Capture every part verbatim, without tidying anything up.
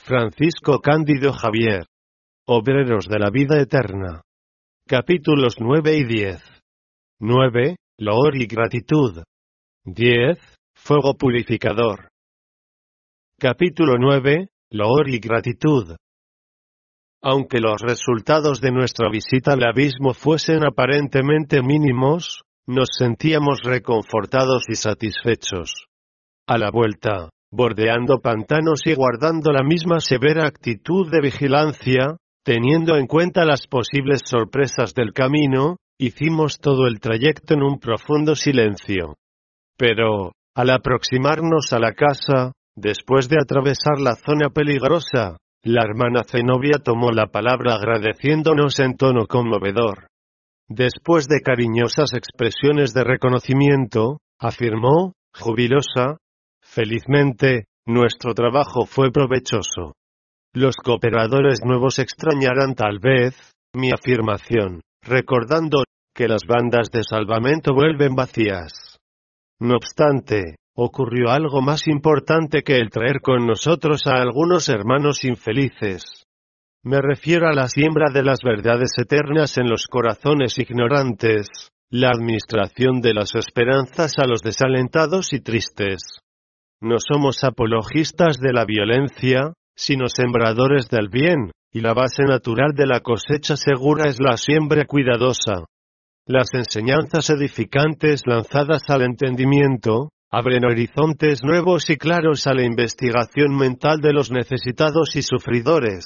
Francisco Cándido Javier. Obreros de la vida eterna. Capítulos nueve y diez. nueve. Loor y gratitud. diez. Fuego purificador. Capítulo nueve. Loor y gratitud. Aunque los resultados de nuestra visita al abismo fuesen aparentemente mínimos, nos sentíamos reconfortados y satisfechos. A la vuelta, bordeando pantanos y guardando la misma severa actitud de vigilancia, teniendo en cuenta las posibles sorpresas del camino, hicimos todo el trayecto en un profundo silencio. Pero, al aproximarnos a la casa, después de atravesar la zona peligrosa, la hermana Zenobia tomó la palabra agradeciéndonos en tono conmovedor. Después de cariñosas expresiones de reconocimiento, afirmó, jubilosa: felizmente, nuestro trabajo fue provechoso. Los cooperadores nuevos extrañarán tal vez mi afirmación, recordando que las bandas de salvamento vuelven vacías. No obstante, ocurrió algo más importante que el traer con nosotros a algunos hermanos infelices. Me refiero a la siembra de las verdades eternas en los corazones ignorantes, la administración de las esperanzas a los desalentados y tristes. No somos apologistas de la violencia, sino sembradores del bien, y la base natural de la cosecha segura es la siembra cuidadosa. Las enseñanzas edificantes lanzadas al entendimiento, abren horizontes nuevos y claros a la investigación mental de los necesitados y sufridores.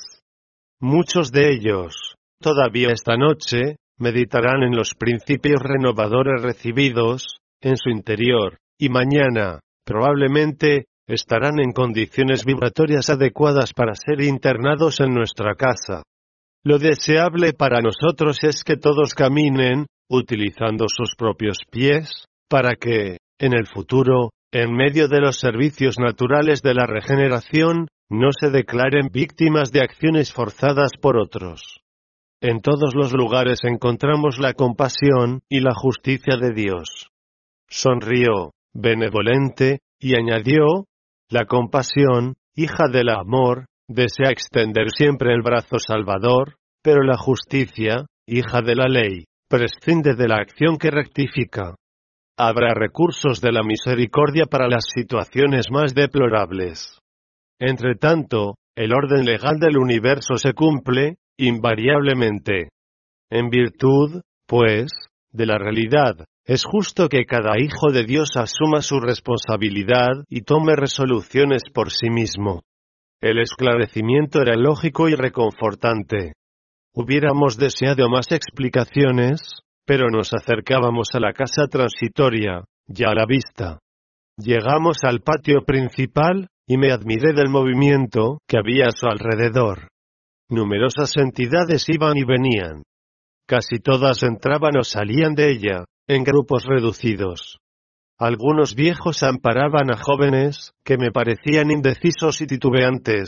Muchos de ellos, todavía esta noche, meditarán en los principios renovadores recibidos, en su interior, y mañana, probablemente, estarán en condiciones vibratorias adecuadas para ser internados en nuestra casa. Lo deseable para nosotros es que todos caminen, utilizando sus propios pies, para que, en el futuro, en medio de los servicios naturales de la regeneración, no se declaren víctimas de acciones forzadas por otros. En todos los lugares encontramos la compasión y la justicia de Dios. Sonrió, benevolente, y añadió: la compasión, hija del amor, desea extender siempre el brazo salvador, pero la justicia, hija de la ley, prescinde de la acción que rectifica. Habrá recursos de la misericordia para las situaciones más deplorables. Entre tanto, el orden legal del universo se cumple, invariablemente. En virtud, pues, de la realidad, es justo que cada hijo de Dios asuma su responsabilidad y tome resoluciones por sí mismo. El esclarecimiento era lógico y reconfortante. Hubiéramos deseado más explicaciones, pero nos acercábamos a la casa transitoria, ya a la vista. Llegamos al patio principal, y me admiré del movimiento que había a su alrededor. Numerosas entidades iban y venían. Casi todas entraban o salían de ella, en grupos reducidos. Algunos viejos amparaban a jóvenes, que me parecían indecisos y titubeantes.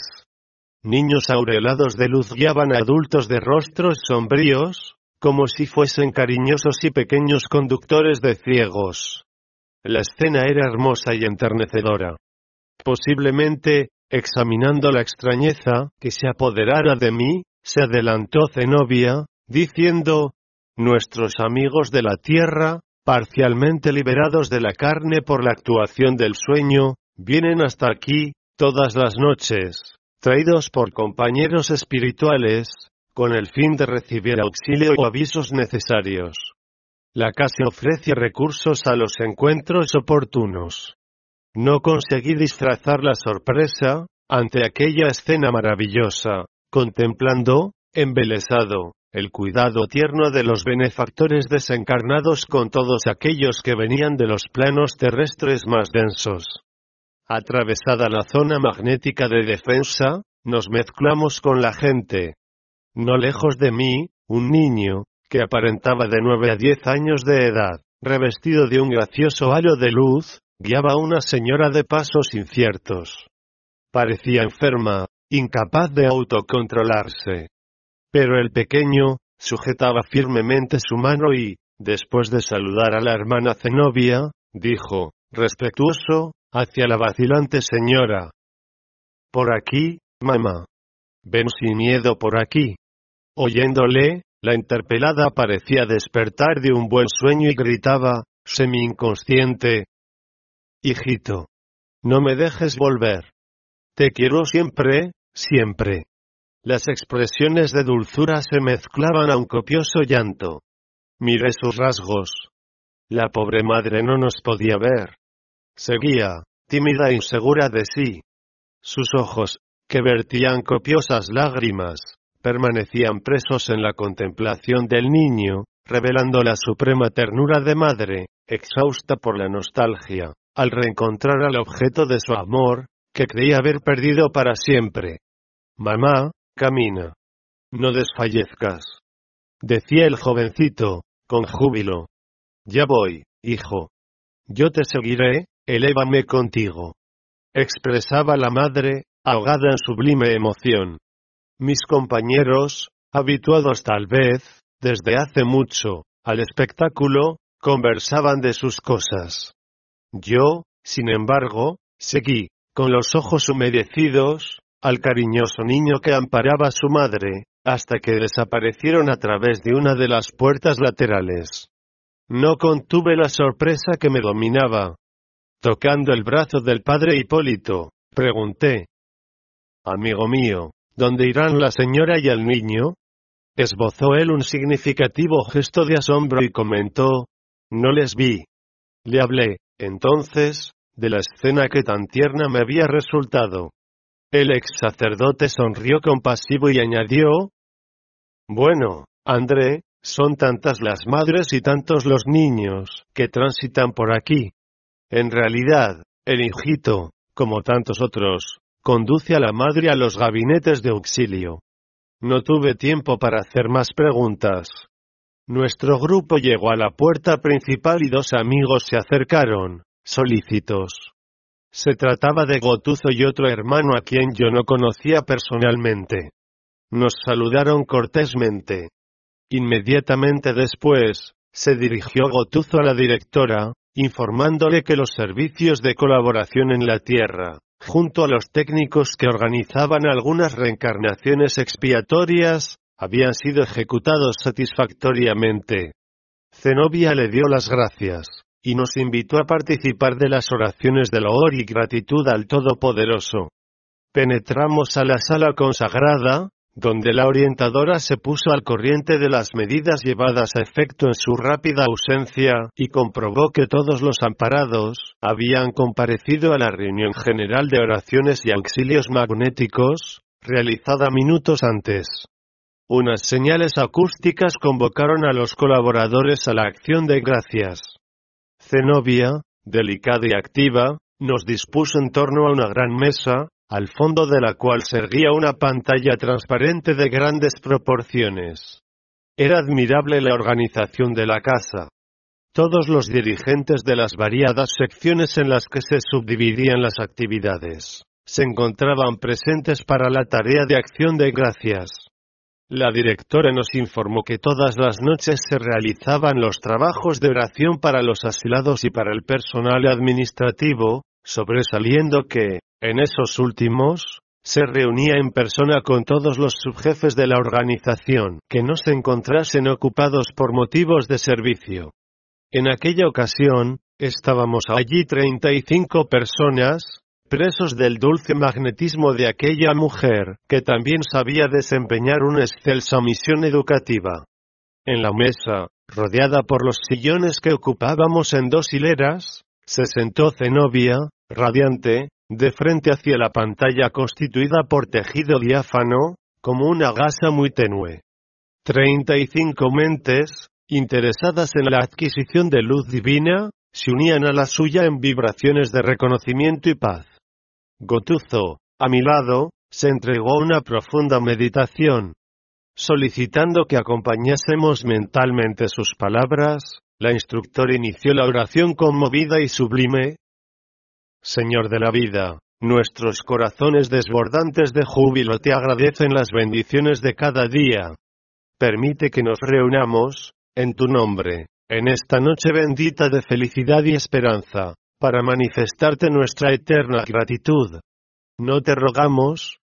Niños aureolados de luz guiaban a adultos de rostros sombríos, como si fuesen cariñosos y pequeños conductores de ciegos. La escena era hermosa y enternecedora. Posiblemente, examinando la extrañeza que se apoderara de mí, se adelantó Zenobia, diciendo: nuestros amigos de la tierra, parcialmente liberados de la carne por la actuación del sueño, vienen hasta aquí, todas las noches, traídos por compañeros espirituales, con el fin de recibir auxilio o avisos necesarios. La casa ofrece recursos a los encuentros oportunos. No conseguí disfrazar la sorpresa, ante aquella escena maravillosa, contemplando, embelesado, el cuidado tierno de los benefactores desencarnados con todos aquellos que venían de los planos terrestres más densos. Atravesada la zona magnética de defensa, nos mezclamos con la gente. No lejos de mí, un niño, que aparentaba de nueve a diez años de edad, revestido de un gracioso halo de luz, guiaba a una señora de pasos inciertos. Parecía enferma, incapaz de autocontrolarse. Pero el pequeño, sujetaba firmemente su mano y, después de saludar a la hermana Zenobia, dijo, respetuoso, hacia la vacilante señora: por aquí, Mamá. Ven sin miedo por aquí. Oyéndole, la interpelada parecía despertar de un buen sueño y gritaba, semi-inconsciente: Hijito. No me dejes volver. Te quiero siempre, siempre. Las expresiones de dulzura se mezclaban a un copioso llanto. Miré sus rasgos. La pobre madre no nos podía ver. Seguía, tímida e insegura de sí. Sus ojos, que vertían copiosas lágrimas, permanecían presos en la contemplación del niño, revelando la suprema ternura de madre, exhausta por la nostalgia, al reencontrar al objeto de su amor, que creía haber perdido para siempre. Mamá, camina. No desfallezcas. Decía el jovencito, con júbilo. Ya voy, hijo. Yo te seguiré, elévame contigo. Expresaba la madre, ahogada en sublime emoción. Mis compañeros, habituados tal vez, desde hace mucho, al espectáculo, conversaban de sus cosas. Yo, sin embargo, seguí, con los ojos humedecidos, al cariñoso niño que amparaba a su madre, hasta que desaparecieron a través de una de las puertas laterales. No contuve la sorpresa que me dominaba. Tocando el brazo del padre Hipólito, pregunté: Amigo mío, ¿dónde irán la señora y el niño? Esbozó él un significativo gesto de asombro y comentó: No les vi. Le hablé, entonces, de la escena que tan tierna me había resultado. El ex sacerdote sonrió compasivo y añadió: Bueno, André, son tantas las madres y tantos los niños que transitan por aquí. En realidad, el hijito, como tantos otros, conduce a la madre a los gabinetes de auxilio. No tuve tiempo para hacer más preguntas. Nuestro grupo llegó a la puerta principal y dos amigos se acercaron, solícitos. Se trataba de Gotuzo y otro hermano a quien yo no conocía personalmente. Nos saludaron cortésmente. Inmediatamente después, se dirigió Gotuzo a la directora, informándole que los servicios de colaboración en la Tierra, junto a los técnicos que organizaban algunas reencarnaciones expiatorias, habían sido ejecutados satisfactoriamente. Zenobia le dio las gracias, y nos invitó a participar de las oraciones de loor y gratitud al Todopoderoso. Penetramos a la sala consagrada, donde la orientadora se puso al corriente de las medidas llevadas a efecto en su rápida ausencia, y comprobó que todos los amparados habían comparecido a la reunión general de oraciones y auxilios magnéticos, realizada minutos antes. Unas señales acústicas convocaron a los colaboradores a la acción de gracias. Zenobia, delicada y activa, nos dispuso en torno a una gran mesa, al fondo de la cual se erguía una pantalla transparente de grandes proporciones. Era admirable la organización de la casa. Todos los dirigentes de las variadas secciones en las que se subdividían las actividades, se encontraban presentes para la tarea de acción de gracias. La directora nos informó que todas las noches se realizaban los trabajos de oración para los asilados y para el personal administrativo, sobresaliendo que, en esos últimos, se reunía en persona con todos los subjefes de la organización que no se encontrasen ocupados por motivos de servicio. En aquella ocasión, estábamos allí treinta y cinco personas, presos del dulce magnetismo de aquella mujer, que también sabía desempeñar una excelsa misión educativa. En la mesa, rodeada por los sillones que ocupábamos en dos hileras, se sentó Zenobia, radiante, de frente hacia la pantalla constituida por tejido diáfano, como una gasa muy tenue. Treinta y cinco mentes, interesadas en la adquisición de luz divina, se unían a la suya en vibraciones de reconocimiento y paz. Gotuzo, a mi lado, se entregó a una profunda meditación. Solicitando que acompañásemos mentalmente sus palabras, la instructora inició la oración conmovida y sublime. Señor de la vida, nuestros corazones desbordantes de júbilo te agradecen las bendiciones de cada día. Permite que nos reunamos, en tu nombre, en esta noche bendita de felicidad y esperanza, para manifestarte nuestra eterna gratitud. No te rogamos,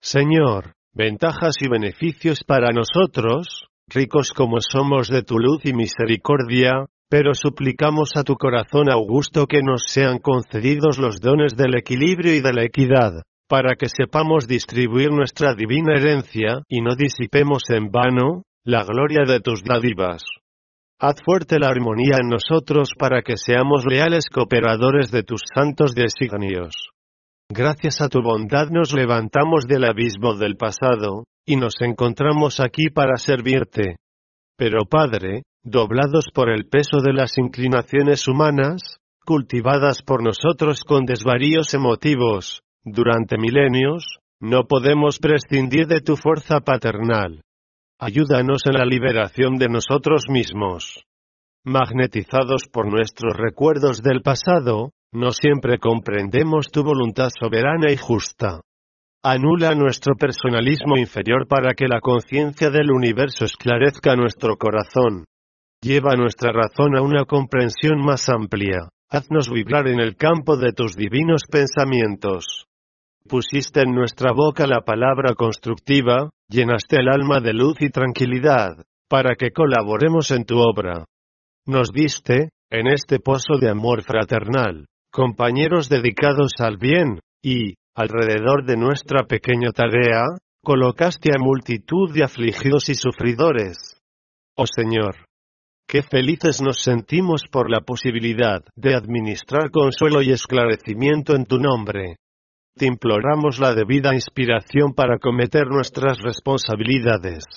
Señor, ventajas y beneficios para nosotros, ricos como somos de tu luz y misericordia, pero suplicamos a tu corazón augusto que nos sean concedidos los dones del equilibrio y de la equidad, para que sepamos distribuir nuestra divina herencia y no disipemos en vano la gloria de tus dádivas. Haz fuerte la armonía en nosotros para que seamos leales cooperadores de tus santos designios. Gracias a tu bondad nos levantamos del abismo del pasado, y nos encontramos aquí para servirte. Pero Padre, doblados por el peso de las inclinaciones humanas, cultivadas por nosotros con desvaríos emotivos, durante milenios, no podemos prescindir de tu fuerza paternal. Ayúdanos en la liberación de nosotros mismos. Magnetizados por nuestros recuerdos del pasado, no siempre comprendemos tu voluntad soberana y justa. Anula nuestro personalismo inferior para que la conciencia del universo esclarezca nuestro corazón. Lleva nuestra razón a una comprensión más amplia. Haznos vibrar en el campo de tus divinos pensamientos. Pusiste en nuestra boca la palabra constructiva, llenaste el alma de luz y tranquilidad, para que colaboremos en tu obra. Nos diste, en este pozo de amor fraternal, compañeros dedicados al bien, y, alrededor de nuestra pequeña tarea, colocaste a multitud de afligidos y sufridores. Oh Señor, qué felices nos sentimos por la posibilidad de administrar consuelo y esclarecimiento en tu nombre. Te imploramos la debida inspiración para cometer nuestras responsabilidades.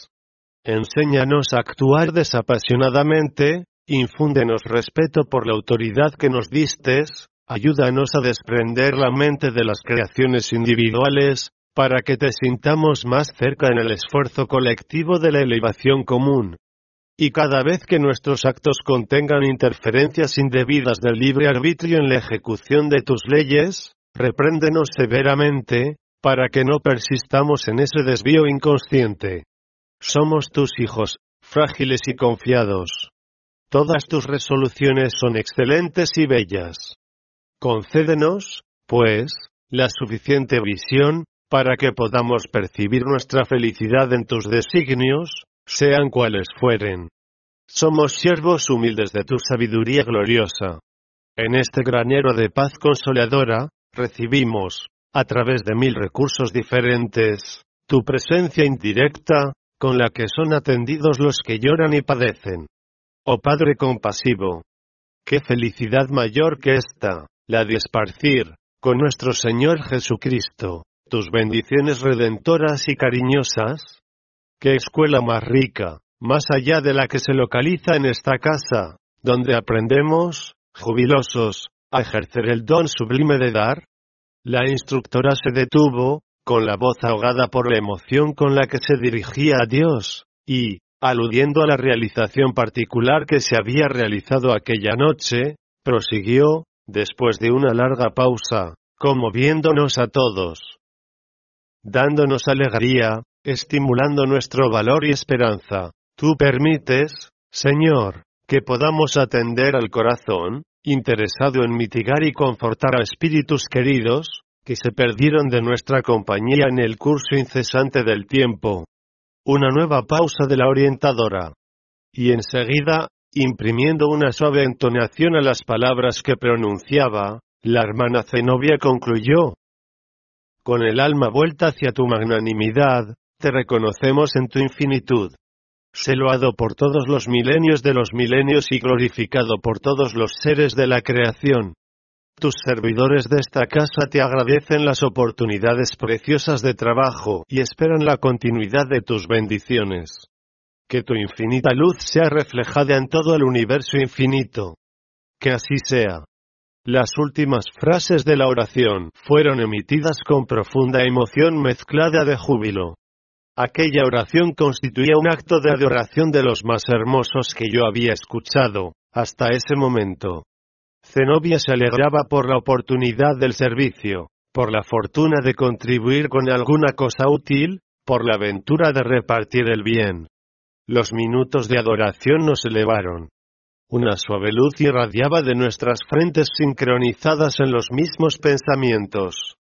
Enséñanos a actuar desapasionadamente, infúndenos respeto por la autoridad que nos distes, ayúdanos a desprender la mente de las creaciones individuales, para que te sintamos más cerca en el esfuerzo colectivo de la elevación común. Y cada vez que nuestros actos contengan interferencias indebidas del libre arbitrio en la ejecución de tus leyes, repréndenos severamente, para que no persistamos en ese desvío inconsciente. Somos tus hijos, frágiles y confiados. Todas tus resoluciones son excelentes y bellas. Concédenos, pues, la suficiente visión, para que podamos percibir nuestra felicidad en tus designios, sean cuales fueren. Somos siervos humildes de tu sabiduría gloriosa. En este granero de paz consoladora, recibimos, a través de mil recursos diferentes, tu presencia indirecta, con la que son atendidos los que lloran y padecen. Oh Padre compasivo, qué felicidad mayor que esta, la de esparcir, con nuestro Señor Jesucristo, tus bendiciones redentoras y cariñosas. Qué escuela más rica, más allá de la que se localiza en esta casa, donde aprendemos, jubilosos, a ejercer el don sublime de dar. La instructora se detuvo, con la voz ahogada por la emoción con la que se dirigía a Dios, y, aludiendo a la realización particular que se había realizado aquella noche, prosiguió, después de una larga pausa, conmoviéndonos a todos, dándonos alegría, estimulando nuestro valor y esperanza. Tú permites, Señor, que podamos atender al corazón, interesado en mitigar y confortar a espíritus queridos, que se perdieron de nuestra compañía en el curso incesante del tiempo. Una nueva pausa de la orientadora. Y enseguida, imprimiendo una suave entonación a las palabras que pronunciaba, la hermana Zenobia concluyó: con el alma vuelta hacia tu magnanimidad, te reconocemos en tu infinitud. Sé loado por todos los milenios de los milenios y glorificado por todos los seres de la creación. Tus servidores de esta casa te agradecen las oportunidades preciosas de trabajo y esperan la continuidad de tus bendiciones. Que tu infinita luz sea reflejada en todo el universo infinito. Que así sea. Las últimas frases de la oración fueron emitidas con profunda emoción mezclada de júbilo. Aquella oración constituía un acto de adoración de los más hermosos que yo había escuchado, hasta ese momento. Zenobia se alegraba por la oportunidad del servicio, por la fortuna de contribuir con alguna cosa útil, por la aventura de repartir el bien. Los minutos de adoración nos elevaron. Una suave luz irradiaba de nuestras frentes sincronizadas en los mismos pensamientos.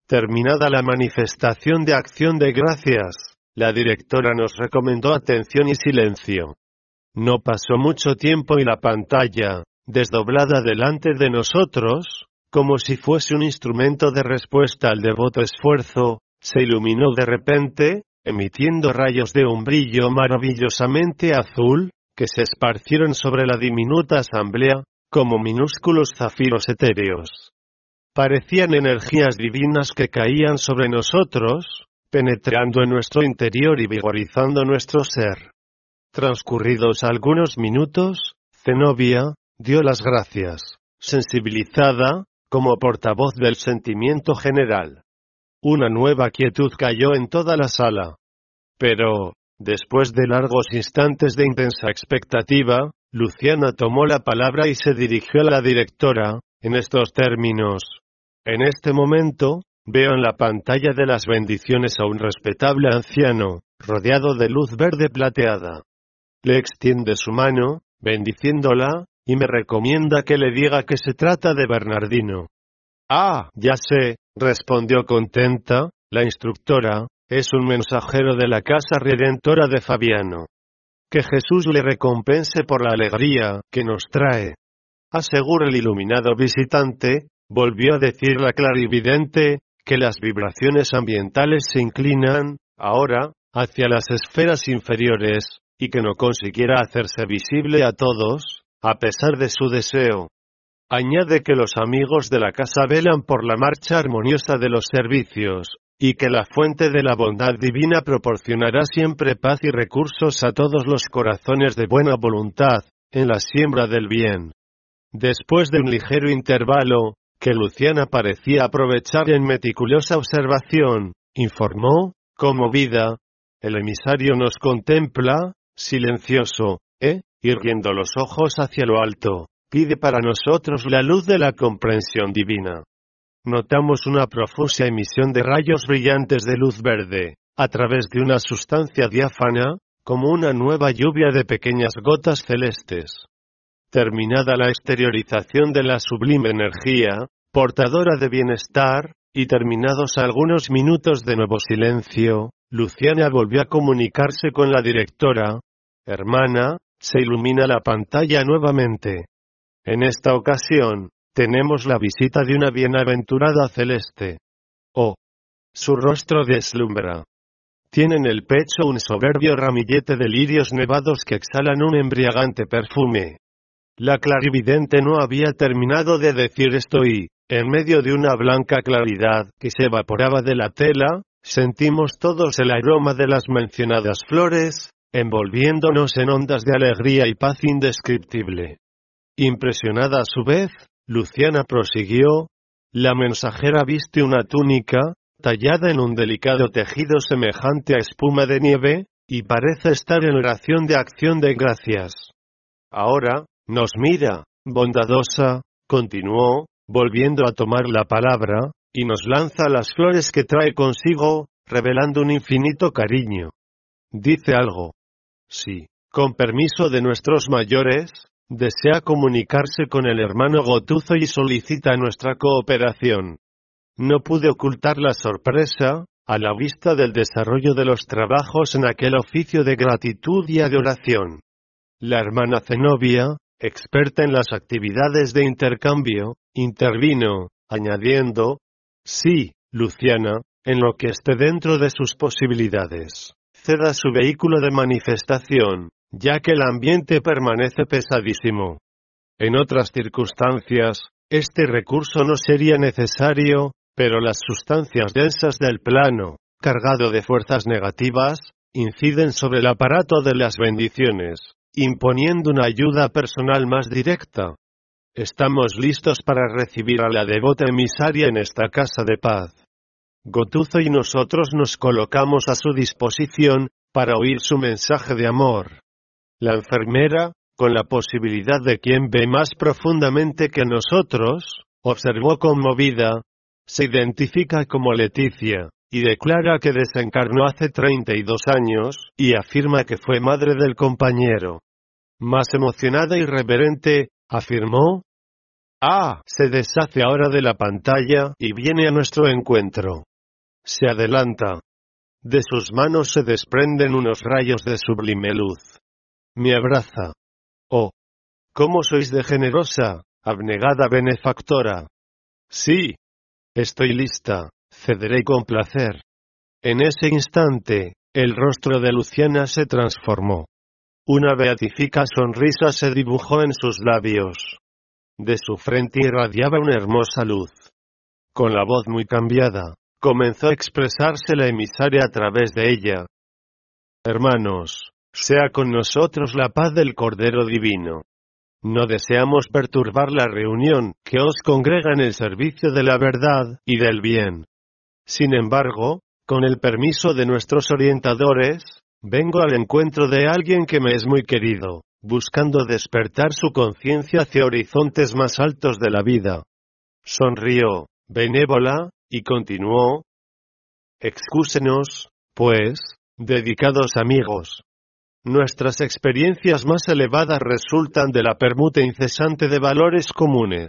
Terminada la manifestación de acción de gracias, la directora nos recomendó atención y silencio. No pasó mucho tiempo y la pantalla, desdoblada delante de nosotros, como si fuese un instrumento de respuesta al devoto esfuerzo, se iluminó de repente, emitiendo rayos de un brillo maravillosamente azul, que se esparcieron sobre la diminuta asamblea, como minúsculos zafiros etéreos. Parecían energías divinas que caían sobre nosotros, penetrando en nuestro interior y vigorizando nuestro ser. Transcurridos algunos minutos, Zenobia dio las gracias, sensibilizada, como portavoz del sentimiento general. Una nueva quietud cayó en toda la sala. Pero, después de largos instantes de intensa expectativa, Luciana tomó la palabra y se dirigió a la directora, en estos términos. En este momento, veo en la pantalla de las bendiciones a un respetable anciano, rodeado de luz verde plateada. Le extiende su mano, bendiciéndola, y me recomienda que le diga que se trata de Bernardino. Ah, ya sé, respondió contenta, la instructora, es un mensajero de la casa redentora de Fabiano. Que Jesús le recompense por la alegría que nos trae. Asegura el iluminado visitante, volvió a decir la clarividente, que las vibraciones ambientales se inclinan, ahora, hacia las esferas inferiores, y que no consiguiera hacerse visible a todos, a pesar de su deseo. Añade que los amigos de la casa velan por la marcha armoniosa de los servicios, y que la fuente de la bondad divina proporcionará siempre paz y recursos a todos los corazones de buena voluntad, en la siembra del bien. Después de un ligero intervalo, que Luciana parecía aprovechar en meticulosa observación, informó, conmovida, el emisario nos contempla, silencioso, e, irguiendo los ojos hacia lo alto, pide para nosotros la luz de la comprensión divina. Notamos una profusa emisión de rayos brillantes de luz verde, a través de una sustancia diáfana, como una nueva lluvia de pequeñas gotas celestes. Terminada la exteriorización de la sublime energía, portadora de bienestar, y terminados algunos minutos de nuevo silencio, Luciana volvió a comunicarse con la directora. Hermana, se ilumina la pantalla nuevamente. En esta ocasión, tenemos la visita de una bienaventurada celeste. Oh, su rostro deslumbra. Tiene en el pecho un soberbio ramillete de lirios nevados que exhalan un embriagante perfume. La clarividente no había terminado de decir esto y, en medio de una blanca claridad que se evaporaba de la tela, sentimos todos el aroma de las mencionadas flores, envolviéndonos en ondas de alegría y paz indescriptible. Impresionada a su vez, Luciana prosiguió, la mensajera viste una túnica, tallada en un delicado tejido semejante a espuma de nieve, y parece estar en oración de acción de gracias. Ahora, nos mira, bondadosa, continuó, volviendo a tomar la palabra, y nos lanza las flores que trae consigo, revelando un infinito cariño. Dice algo. Sí, con permiso de nuestros mayores, desea comunicarse con el hermano Gotuzo y solicita nuestra cooperación. No pude ocultar la sorpresa, a la vista del desarrollo de los trabajos en aquel oficio de gratitud y adoración. La hermana Zenobia, experta en las actividades de intercambio, intervino, añadiendo, sí, Luciana, en lo que esté dentro de sus posibilidades, ceda su vehículo de manifestación, ya que el ambiente permanece pesadísimo. En otras circunstancias, este recurso no sería necesario, pero las sustancias densas del plano, cargado de fuerzas negativas, inciden sobre el aparato de las bendiciones, imponiendo una ayuda personal más directa. Estamos listos para recibir a la devota emisaria en esta casa de paz. Gotuzo y nosotros nos colocamos a su disposición, para oír su mensaje de amor. La enfermera, con la posibilidad de quien ve más profundamente que nosotros, observó conmovida, se identifica como Leticia, y declara que desencarnó hace treinta y dos años, y afirma que fue madre del compañero. Más emocionada y reverente, afirmó, Ah, se deshace ahora de la pantalla y viene a nuestro encuentro. Se adelanta. De sus manos se desprenden unos rayos de sublime luz. Me abraza. Oh, ¿cómo sois de generosa, abnegada benefactora? Sí. Estoy lista, cederé con placer. En ese instante, el rostro de Luciana se transformó. Una beatífica sonrisa se dibujó en sus labios. De su frente irradiaba una hermosa luz. Con la voz muy cambiada, comenzó a expresarse la emisaria a través de ella. Hermanos, sea con nosotros la paz del Cordero Divino. No deseamos perturbar la reunión que os congrega en el servicio de la verdad y del bien. Sin embargo, con el permiso de nuestros orientadores, vengo al encuentro de alguien que me es muy querido, buscando despertar su conciencia hacia horizontes más altos de la vida. Sonrió, benévola, y continuó. Excúsenos, pues, dedicados amigos. Nuestras experiencias más elevadas resultan de la permuta incesante de valores comunes.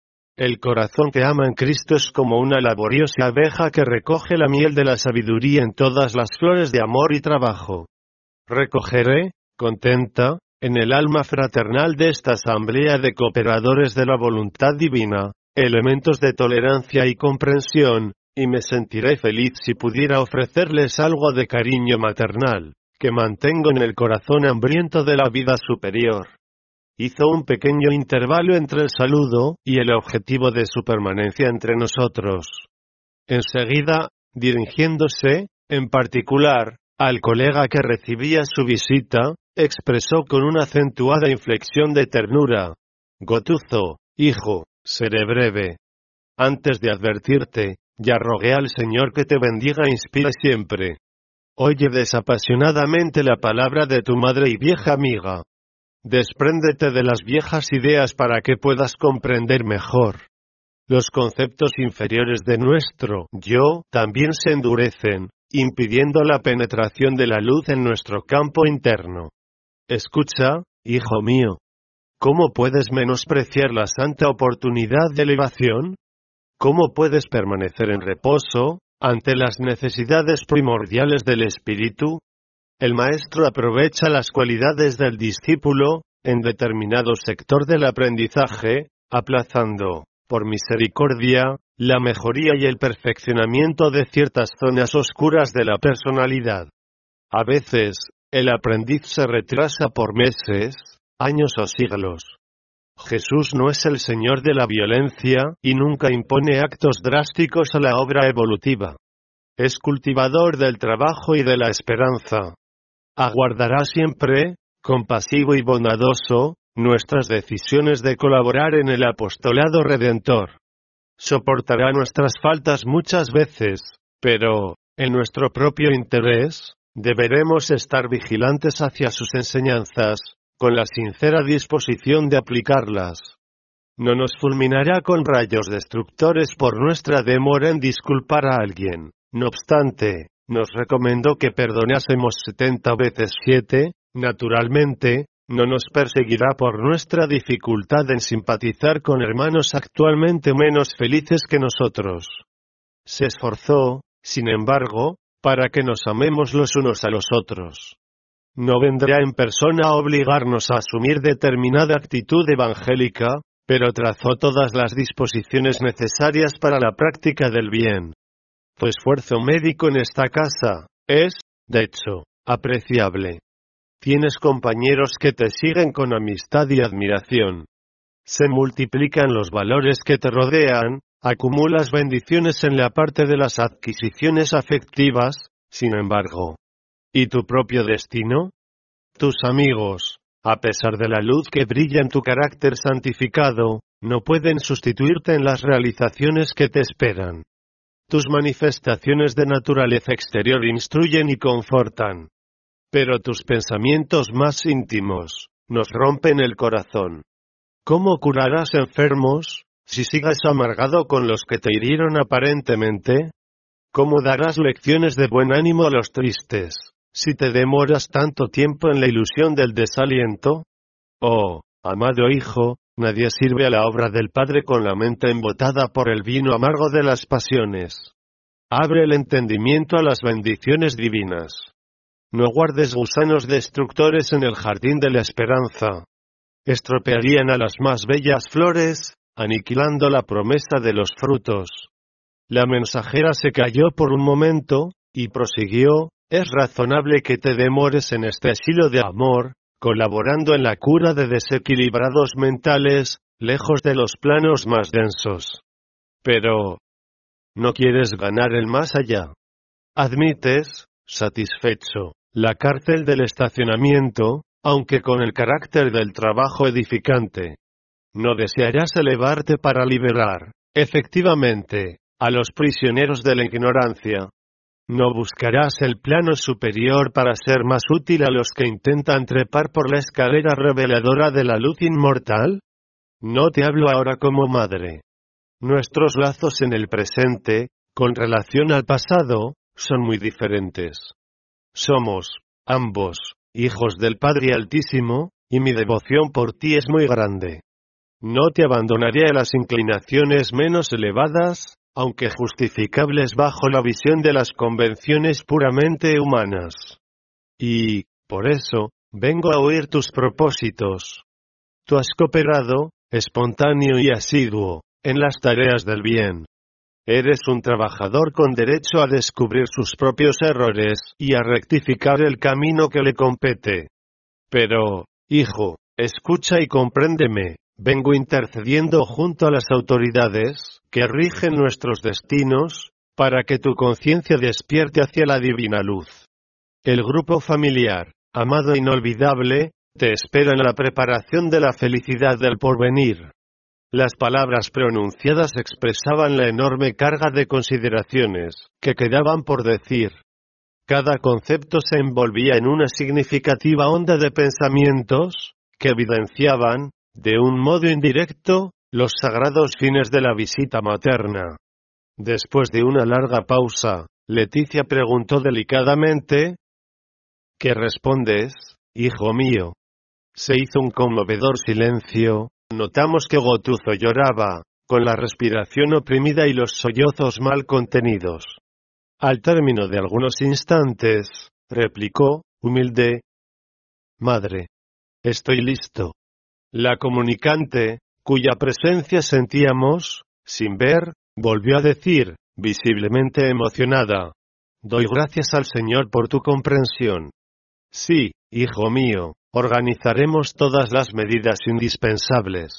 El corazón que ama en Cristo es como una laboriosa abeja que recoge la miel de la sabiduría en todas las flores de amor y trabajo. Recogeré, contenta, en el alma fraternal de esta asamblea de cooperadores de la voluntad divina, elementos de tolerancia y comprensión, y me sentiré feliz si pudiera ofrecerles algo de cariño maternal, que mantengo en el corazón hambriento de la vida superior. Hizo un pequeño intervalo entre el saludo y el objetivo de su permanencia entre nosotros. Enseguida, dirigiéndose, en particular, al colega que recibía su visita, expresó con una acentuada inflexión de ternura. Gotuzo, hijo, seré breve. Antes de advertirte, ya rogué al Señor que te bendiga e inspire siempre. Oye desapasionadamente la palabra de tu madre y vieja amiga. Despréndete de las viejas ideas para que puedas comprender mejor. Los conceptos inferiores de nuestro yo también se endurecen, impidiendo la penetración de la luz en nuestro campo interno. Escucha, hijo mío. ¿Cómo puedes menospreciar la santa oportunidad de elevación? ¿Cómo puedes permanecer en reposo ante las necesidades primordiales del espíritu? El maestro aprovecha las cualidades del discípulo, en determinado sector del aprendizaje, aplazando, por misericordia, la mejoría y el perfeccionamiento de ciertas zonas oscuras de la personalidad. A veces, el aprendiz se retrasa por meses, años o siglos. Jesús no es el Señor de la violencia, y nunca impone actos drásticos a la obra evolutiva. Es cultivador del trabajo y de la esperanza. Aguardará siempre, compasivo y bondadoso, nuestras decisiones de colaborar en el apostolado redentor. Soportará nuestras faltas muchas veces, pero, en nuestro propio interés, deberemos estar vigilantes hacia sus enseñanzas, con la sincera disposición de aplicarlas. No nos fulminará con rayos destructores por nuestra demora en disculpar a alguien. No obstante, nos recomendó que perdonásemos setenta veces siete, naturalmente, no nos perseguirá por nuestra dificultad en simpatizar con hermanos actualmente menos felices que nosotros. Se esforzó, sin embargo, para que nos amemos los unos a los otros. No vendrá en persona a obligarnos a asumir determinada actitud evangélica, pero trazó todas las disposiciones necesarias para la práctica del bien. Tu esfuerzo médico en esta casa es, de hecho, apreciable. Tienes compañeros que te siguen con amistad y admiración. Se multiplican los valores que te rodean, acumulas bendiciones en la parte de las adquisiciones afectivas, sin embargo. ¿Y tu propio destino? Tus amigos, a pesar de la luz que brilla en tu carácter santificado, no pueden sustituirte en las realizaciones que te esperan. Tus manifestaciones de naturaleza exterior instruyen y confortan. Pero tus pensamientos más íntimos nos rompen el corazón. ¿Cómo curarás enfermos, si sigas amargado con los que te hirieron aparentemente? ¿Cómo darás lecciones de buen ánimo a los tristes, si te demoras tanto tiempo en la ilusión del desaliento? Oh, amado hijo, Nadie sirve a la obra del Padre con la mente embotada por el vino amargo de las pasiones. Abre el entendimiento a las bendiciones divinas. No guardes gusanos destructores en el jardín de la esperanza. Estropearían a las más bellas flores, aniquilando la promesa de los frutos. La mensajera se calló por un momento, y prosiguió: es razonable que te demores en este asilo de amor, colaborando en la cura de desequilibrados mentales, lejos de los planos más densos. Pero, ¿no quieres ganar el más allá? Admites, satisfecho, la cárcel del estacionamiento, aunque con el carácter del trabajo edificante. No desearás elevarte para liberar, efectivamente, a los prisioneros de la ignorancia. No buscarás el plano superior para ser más útil a los que intentan trepar por la escalera reveladora de la luz inmortal. No te hablo ahora como madre. Nuestros lazos en el presente, con relación al pasado, son muy diferentes. Somos, ambos, hijos del Padre Altísimo, y mi devoción por ti es muy grande. No te abandonaré a las inclinaciones menos elevadas, aunque justificables bajo la visión de las convenciones puramente humanas. Y, por eso, vengo a oír tus propósitos. Tú has cooperado, espontáneo y asiduo, en las tareas del bien. Eres un trabajador con derecho a descubrir sus propios errores y a rectificar el camino que le compete. Pero, hijo, escucha y compréndeme. Vengo intercediendo junto a las autoridades que rigen nuestros destinos, para que tu conciencia despierte hacia la divina luz. El grupo familiar, amado e inolvidable, te espera en la preparación de la felicidad del porvenir. Las palabras pronunciadas expresaban la enorme carga de consideraciones que quedaban por decir. Cada concepto se envolvía en una significativa onda de pensamientos que evidenciaban, de un modo indirecto, los sagrados fines de la visita materna. Después de una larga pausa, Leticia preguntó delicadamente: ¿qué respondes, hijo mío? Se hizo un conmovedor silencio. Notamos que Gotuzo lloraba, con la respiración oprimida y los sollozos mal contenidos. Al término de algunos instantes, replicó, humilde: Madre, estoy listo. La comunicante, cuya presencia sentíamos, sin ver, volvió a decir, visiblemente emocionada: doy gracias al Señor por tu comprensión. Sí, hijo mío, organizaremos todas las medidas indispensables.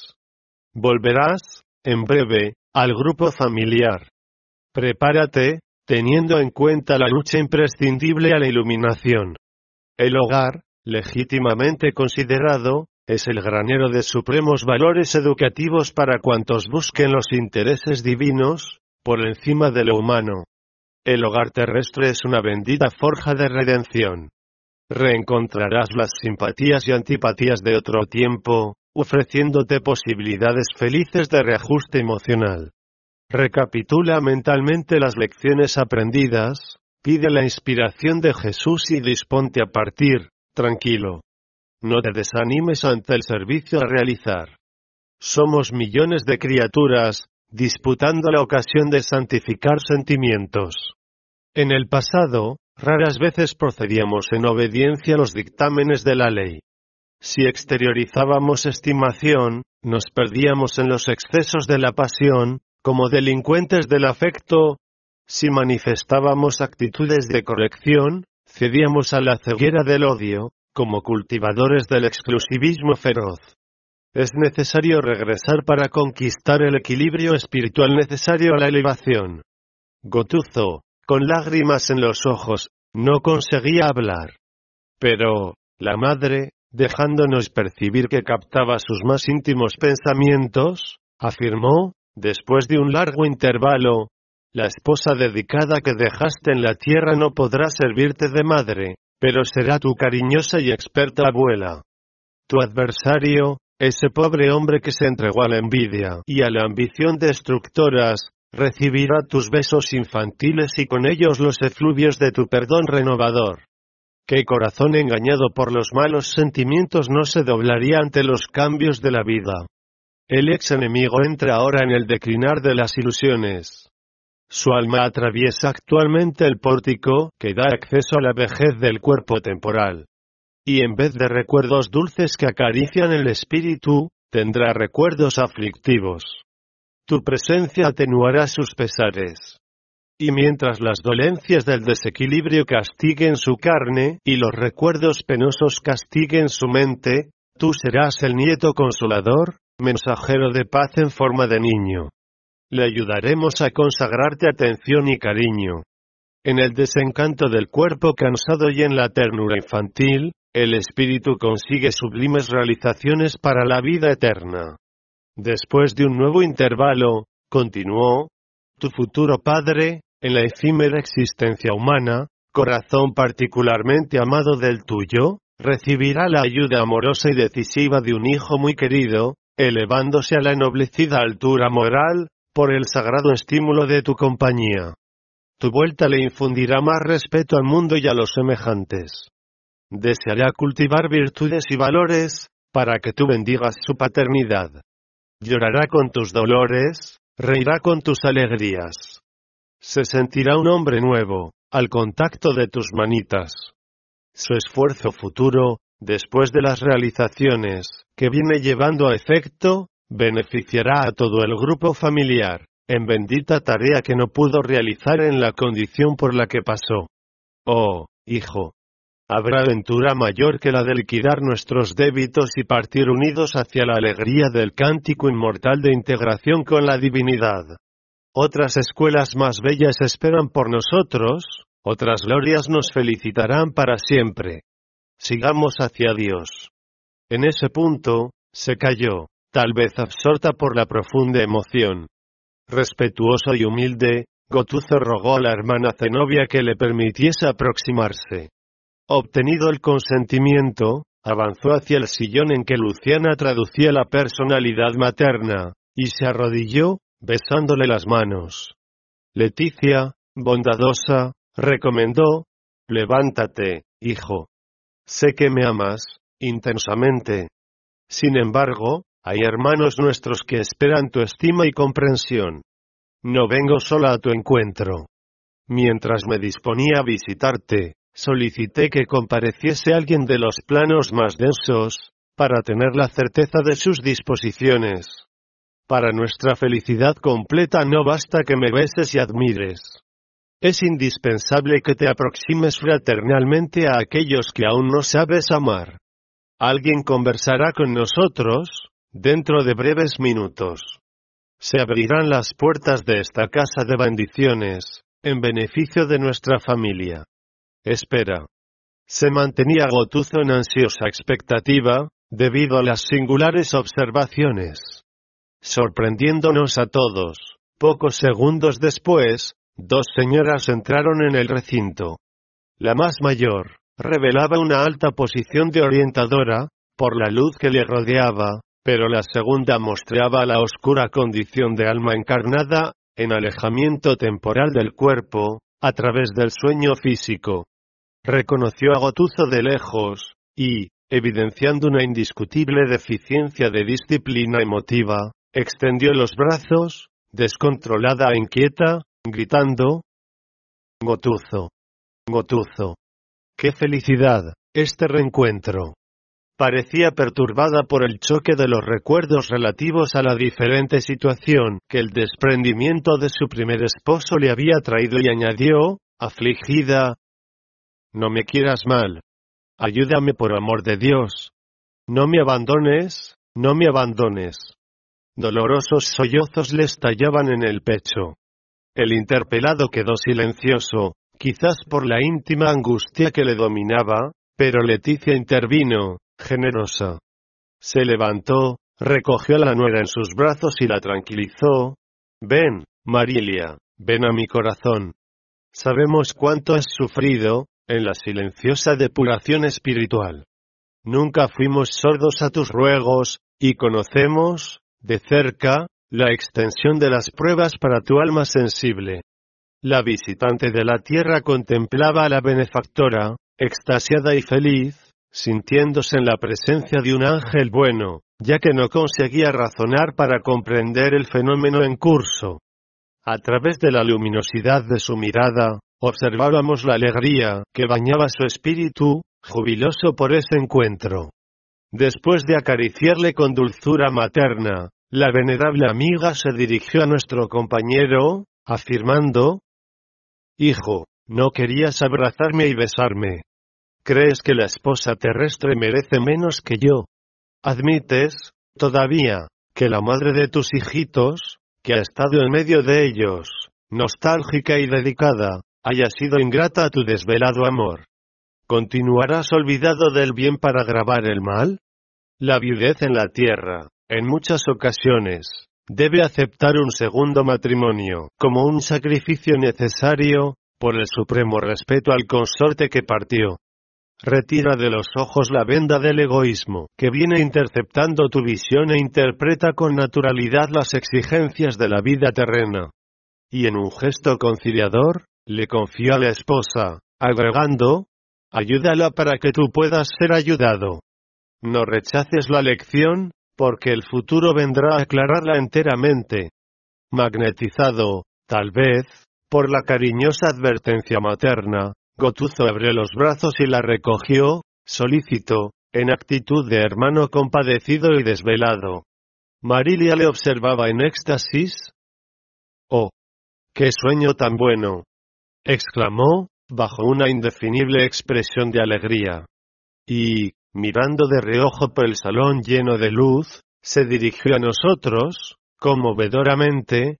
Volverás, en breve, al grupo familiar. Prepárate, teniendo en cuenta la lucha imprescindible a la iluminación. El hogar, legítimamente considerado, es el granero de supremos valores educativos para cuantos busquen los intereses divinos, por encima de lo humano. El hogar terrestre es una bendita forja de redención. Reencontrarás las simpatías y antipatías de otro tiempo, ofreciéndote posibilidades felices de reajuste emocional. Recapitula mentalmente las lecciones aprendidas, pide la inspiración de Jesús y disponte a partir, tranquilo. No te desanimes ante el servicio a realizar. Somos millones de criaturas, disputando la ocasión de santificar sentimientos. En el pasado, raras veces procedíamos en obediencia a los dictámenes de la ley. Si exteriorizábamos estimación, nos perdíamos en los excesos de la pasión, como delincuentes del afecto. Si manifestábamos actitudes de corrección, cedíamos a la ceguera del odio, como cultivadores del exclusivismo feroz. Es necesario regresar para conquistar el equilibrio espiritual necesario a la elevación. Gotuzo, con lágrimas en los ojos, no conseguía hablar. Pero, la madre, dejándonos percibir que captaba sus más íntimos pensamientos, afirmó, después de un largo intervalo: la esposa dedicada que dejaste en la tierra no podrá servirte de madre, pero será tu cariñosa y experta abuela. Tu adversario, ese pobre hombre que se entregó a la envidia y a la ambición destructoras, recibirá tus besos infantiles y con ellos los efluvios de tu perdón renovador. ¿Qué corazón engañado por los malos sentimientos no se doblaría ante los cambios de la vida? El ex enemigo entra ahora en el declinar de las ilusiones. Su alma atraviesa actualmente el pórtico que da acceso a la vejez del cuerpo temporal. Y en vez de recuerdos dulces que acarician el espíritu, tendrá recuerdos aflictivos. Tu presencia atenuará sus pesares. Y mientras las dolencias del desequilibrio castiguen su carne, y los recuerdos penosos castiguen su mente, tú serás el nieto consolador, mensajero de paz en forma de niño. Le ayudaremos a consagrarte atención y cariño. En el desencanto del cuerpo cansado y en la ternura infantil, el espíritu consigue sublimes realizaciones para la vida eterna. Después de un nuevo intervalo, continuó, tu futuro padre, en la efímera existencia humana, corazón particularmente amado del tuyo, recibirá la ayuda amorosa y decisiva de un hijo muy querido, elevándose a la ennoblecida altura moral, por el sagrado estímulo de tu compañía. Tu vuelta le infundirá más respeto al mundo y a los semejantes. Deseará cultivar virtudes y valores, para que tú bendigas su paternidad. Llorará con tus dolores, reirá con tus alegrías. Se sentirá un hombre nuevo, al contacto de tus manitas. Su esfuerzo futuro, después de las realizaciones, que viene llevando a efecto, beneficiará a todo el grupo familiar, en bendita tarea que no pudo realizar en la condición por la que pasó. Oh, hijo. ¿Habrá aventura mayor que la de liquidar nuestros débitos y partir unidos hacia la alegría del cántico inmortal de integración con la divinidad? Otras escuelas más bellas esperan por nosotros, otras glorias nos felicitarán para siempre. Sigamos hacia Dios. En ese punto, se calló, tal vez absorta por la profunda emoción. Respetuoso y humilde, Gotuzo rogó a la hermana Zenobia que le permitiese aproximarse. Obtenido el consentimiento, avanzó hacia el sillón en que Luciana traducía la personalidad materna, y se arrodilló, besándole las manos. Leticia, bondadosa, recomendó, levántate, hijo. Sé que me amas, intensamente. Sin embargo, hay hermanos nuestros que esperan tu estima y comprensión. No vengo sola a tu encuentro. Mientras me disponía a visitarte, solicité que compareciese alguien de los planos más densos, para tener la certeza de sus disposiciones. Para nuestra felicidad completa no basta que me beses y admires. Es indispensable que te aproximes fraternalmente a aquellos que aún no sabes amar. Alguien conversará con nosotros, dentro de breves minutos. Se abrirán las puertas de esta casa de bendiciones, en beneficio de nuestra familia. Espera. Se mantenía Gotuzo en ansiosa expectativa, debido a las singulares observaciones. Sorprendiéndonos a todos, pocos segundos después, dos señoras entraron en el recinto. La más mayor, revelaba una alta posición de orientadora, por la luz que le rodeaba, pero la segunda mostraba la oscura condición de alma encarnada, en alejamiento temporal del cuerpo, a través del sueño físico. Reconoció a Gotuzo de lejos, y, evidenciando una indiscutible deficiencia de disciplina emotiva, extendió los brazos, descontrolada e inquieta, gritando: Gotuzo. Gotuzo. ¡Qué felicidad, este reencuentro! Parecía perturbada por el choque de los recuerdos relativos a la diferente situación que el desprendimiento de su primer esposo le había traído y añadió, afligida: No me quieras mal. Ayúdame por amor de Dios. No me abandones, no me abandones. Dolorosos sollozos le estallaban en el pecho. El interpelado quedó silencioso, quizás por la íntima angustia que le dominaba, pero Leticia intervino, generosa. Se levantó, recogió a la nuera en sus brazos y la tranquilizó. Ven, Marilia, ven a mi corazón. Sabemos cuánto has sufrido, en la silenciosa depuración espiritual. Nunca fuimos sordos a tus ruegos, y conocemos, de cerca, la extensión de las pruebas para tu alma sensible. La visitante de la tierra contemplaba a la benefactora, extasiada y feliz, sintiéndose en la presencia de un ángel bueno, ya que no conseguía razonar para comprender el fenómeno en curso. A través de la luminosidad de su mirada, observábamos la alegría que bañaba su espíritu, jubiloso por ese encuentro. Después de acariciarle con dulzura materna, la venerable amiga se dirigió a nuestro compañero, afirmando: «Hijo, ¿no querías abrazarme y besarme? ¿Crees que la esposa terrestre merece menos que yo? ¿Admites, todavía, que la madre de tus hijitos, que ha estado en medio de ellos, nostálgica y dedicada, haya sido ingrata a tu desvelado amor? ¿Continuarás olvidado del bien para agravar el mal? La viudez en la tierra, en muchas ocasiones, debe aceptar un segundo matrimonio como un sacrificio necesario, por el supremo respeto al consorte que partió. Retira de los ojos la venda del egoísmo, que viene interceptando tu visión e interpreta con naturalidad las exigencias de la vida terrena». Y en un gesto conciliador, le confió a la esposa, agregando: «Ayúdala para que tú puedas ser ayudado. No rechaces la lección, porque el futuro vendrá a aclararla enteramente». Magnetizado, tal vez, por la cariñosa advertencia materna, Gotuzo abrió los brazos y la recogió, solícito, en actitud de hermano compadecido y desvelado. Marilia le observaba en éxtasis. «¡Oh! ¡Qué sueño tan bueno!», exclamó, bajo una indefinible expresión de alegría. Y, mirando de reojo por el salón lleno de luz, se dirigió a nosotros, conmovedoramente: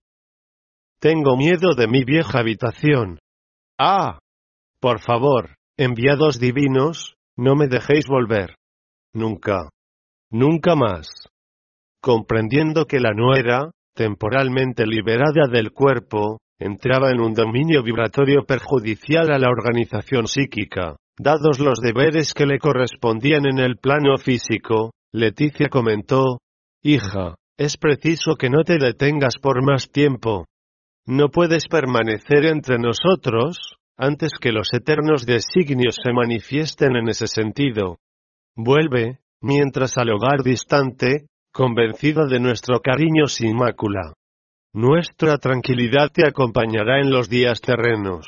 «Tengo miedo de mi vieja habitación. ¡Ah! Por favor, enviados divinos, no me dejéis volver. Nunca. Nunca más». Comprendiendo que la nuera, temporalmente liberada del cuerpo, entraba en un dominio vibratorio perjudicial a la organización psíquica, dados los deberes que le correspondían en el plano físico, Leticia comentó: «Hija, es preciso que no te detengas por más tiempo. No puedes permanecer entre nosotros, antes que los eternos designios se manifiesten en ese sentido. Vuelve, mientras al hogar distante, convencida de nuestro cariño sin mácula. Nuestra tranquilidad te acompañará en los días terrenos.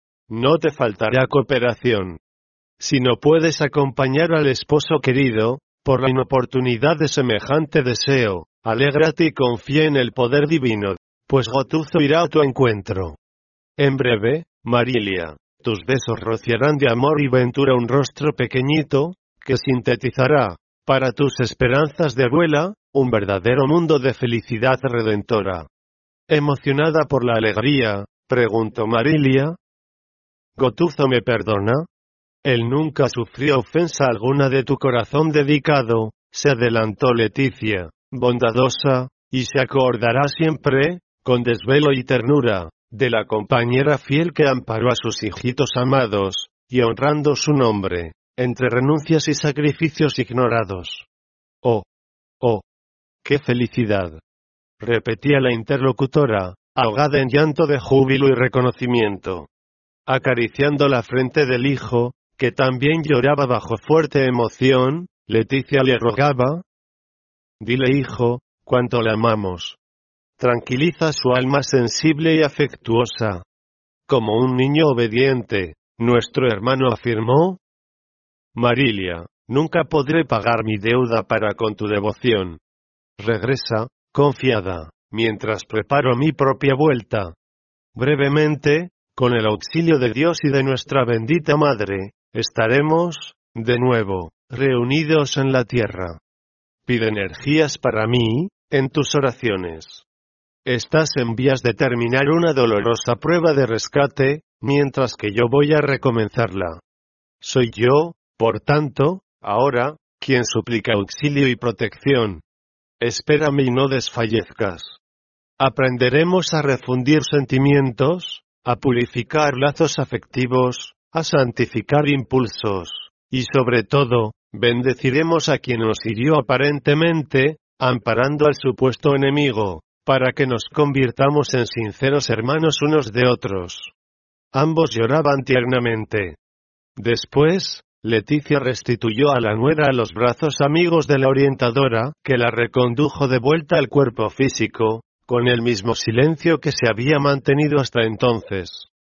No te faltará cooperación. Si no puedes acompañar al esposo querido, por la inoportunidad de semejante deseo, alégrate y confía en el poder divino, pues Gotuzo irá a tu encuentro. En breve, Marilia, tus besos rociarán de amor y ventura un rostro pequeñito, que sintetizará, para tus esperanzas de abuela, un verdadero mundo de felicidad redentora». Emocionada por la alegría, preguntó Marilia: «¿Gotuzo me perdona? Él nunca sufrió ofensa alguna de tu corazón dedicado», se adelantó Leticia, bondadosa, «y se acordará siempre, con desvelo y ternura, de la compañera fiel que amparó a sus hijitos amados, y honrando su nombre, entre renuncias y sacrificios ignorados». «Oh, oh, qué felicidad», repetía la interlocutora, ahogada en llanto de júbilo y reconocimiento. Acariciando la frente del hijo, que también lloraba bajo fuerte emoción, Leticia le rogaba: «Dile, hijo, cuánto la amamos. Tranquiliza su alma sensible y afectuosa». Como un niño obediente, nuestro hermano afirmó: «Marilia, nunca podré pagar mi deuda para con tu devoción. Regresa, confiada, mientras preparo mi propia vuelta. Brevemente, con el auxilio de Dios y de nuestra bendita Madre, estaremos, de nuevo, reunidos en la tierra. Pide energías para mí, en tus oraciones. Estás en vías de terminar una dolorosa prueba de rescate, mientras que yo voy a recomenzarla. Soy yo, por tanto, ahora, quien suplica auxilio y protección. Espérame y no desfallezcas. Aprenderemos a refundir sentimientos, a purificar lazos afectivos, a santificar impulsos, y sobre todo, bendeciremos a quien nos hirió aparentemente, amparando al supuesto enemigo, para que nos convirtamos en sinceros hermanos unos de otros». Ambos lloraban tiernamente. Después, Leticia restituyó a la nuera a los brazos amigos de la orientadora, que la recondujo de vuelta al cuerpo físico, con el mismo silencio que se había mantenido hasta entonces.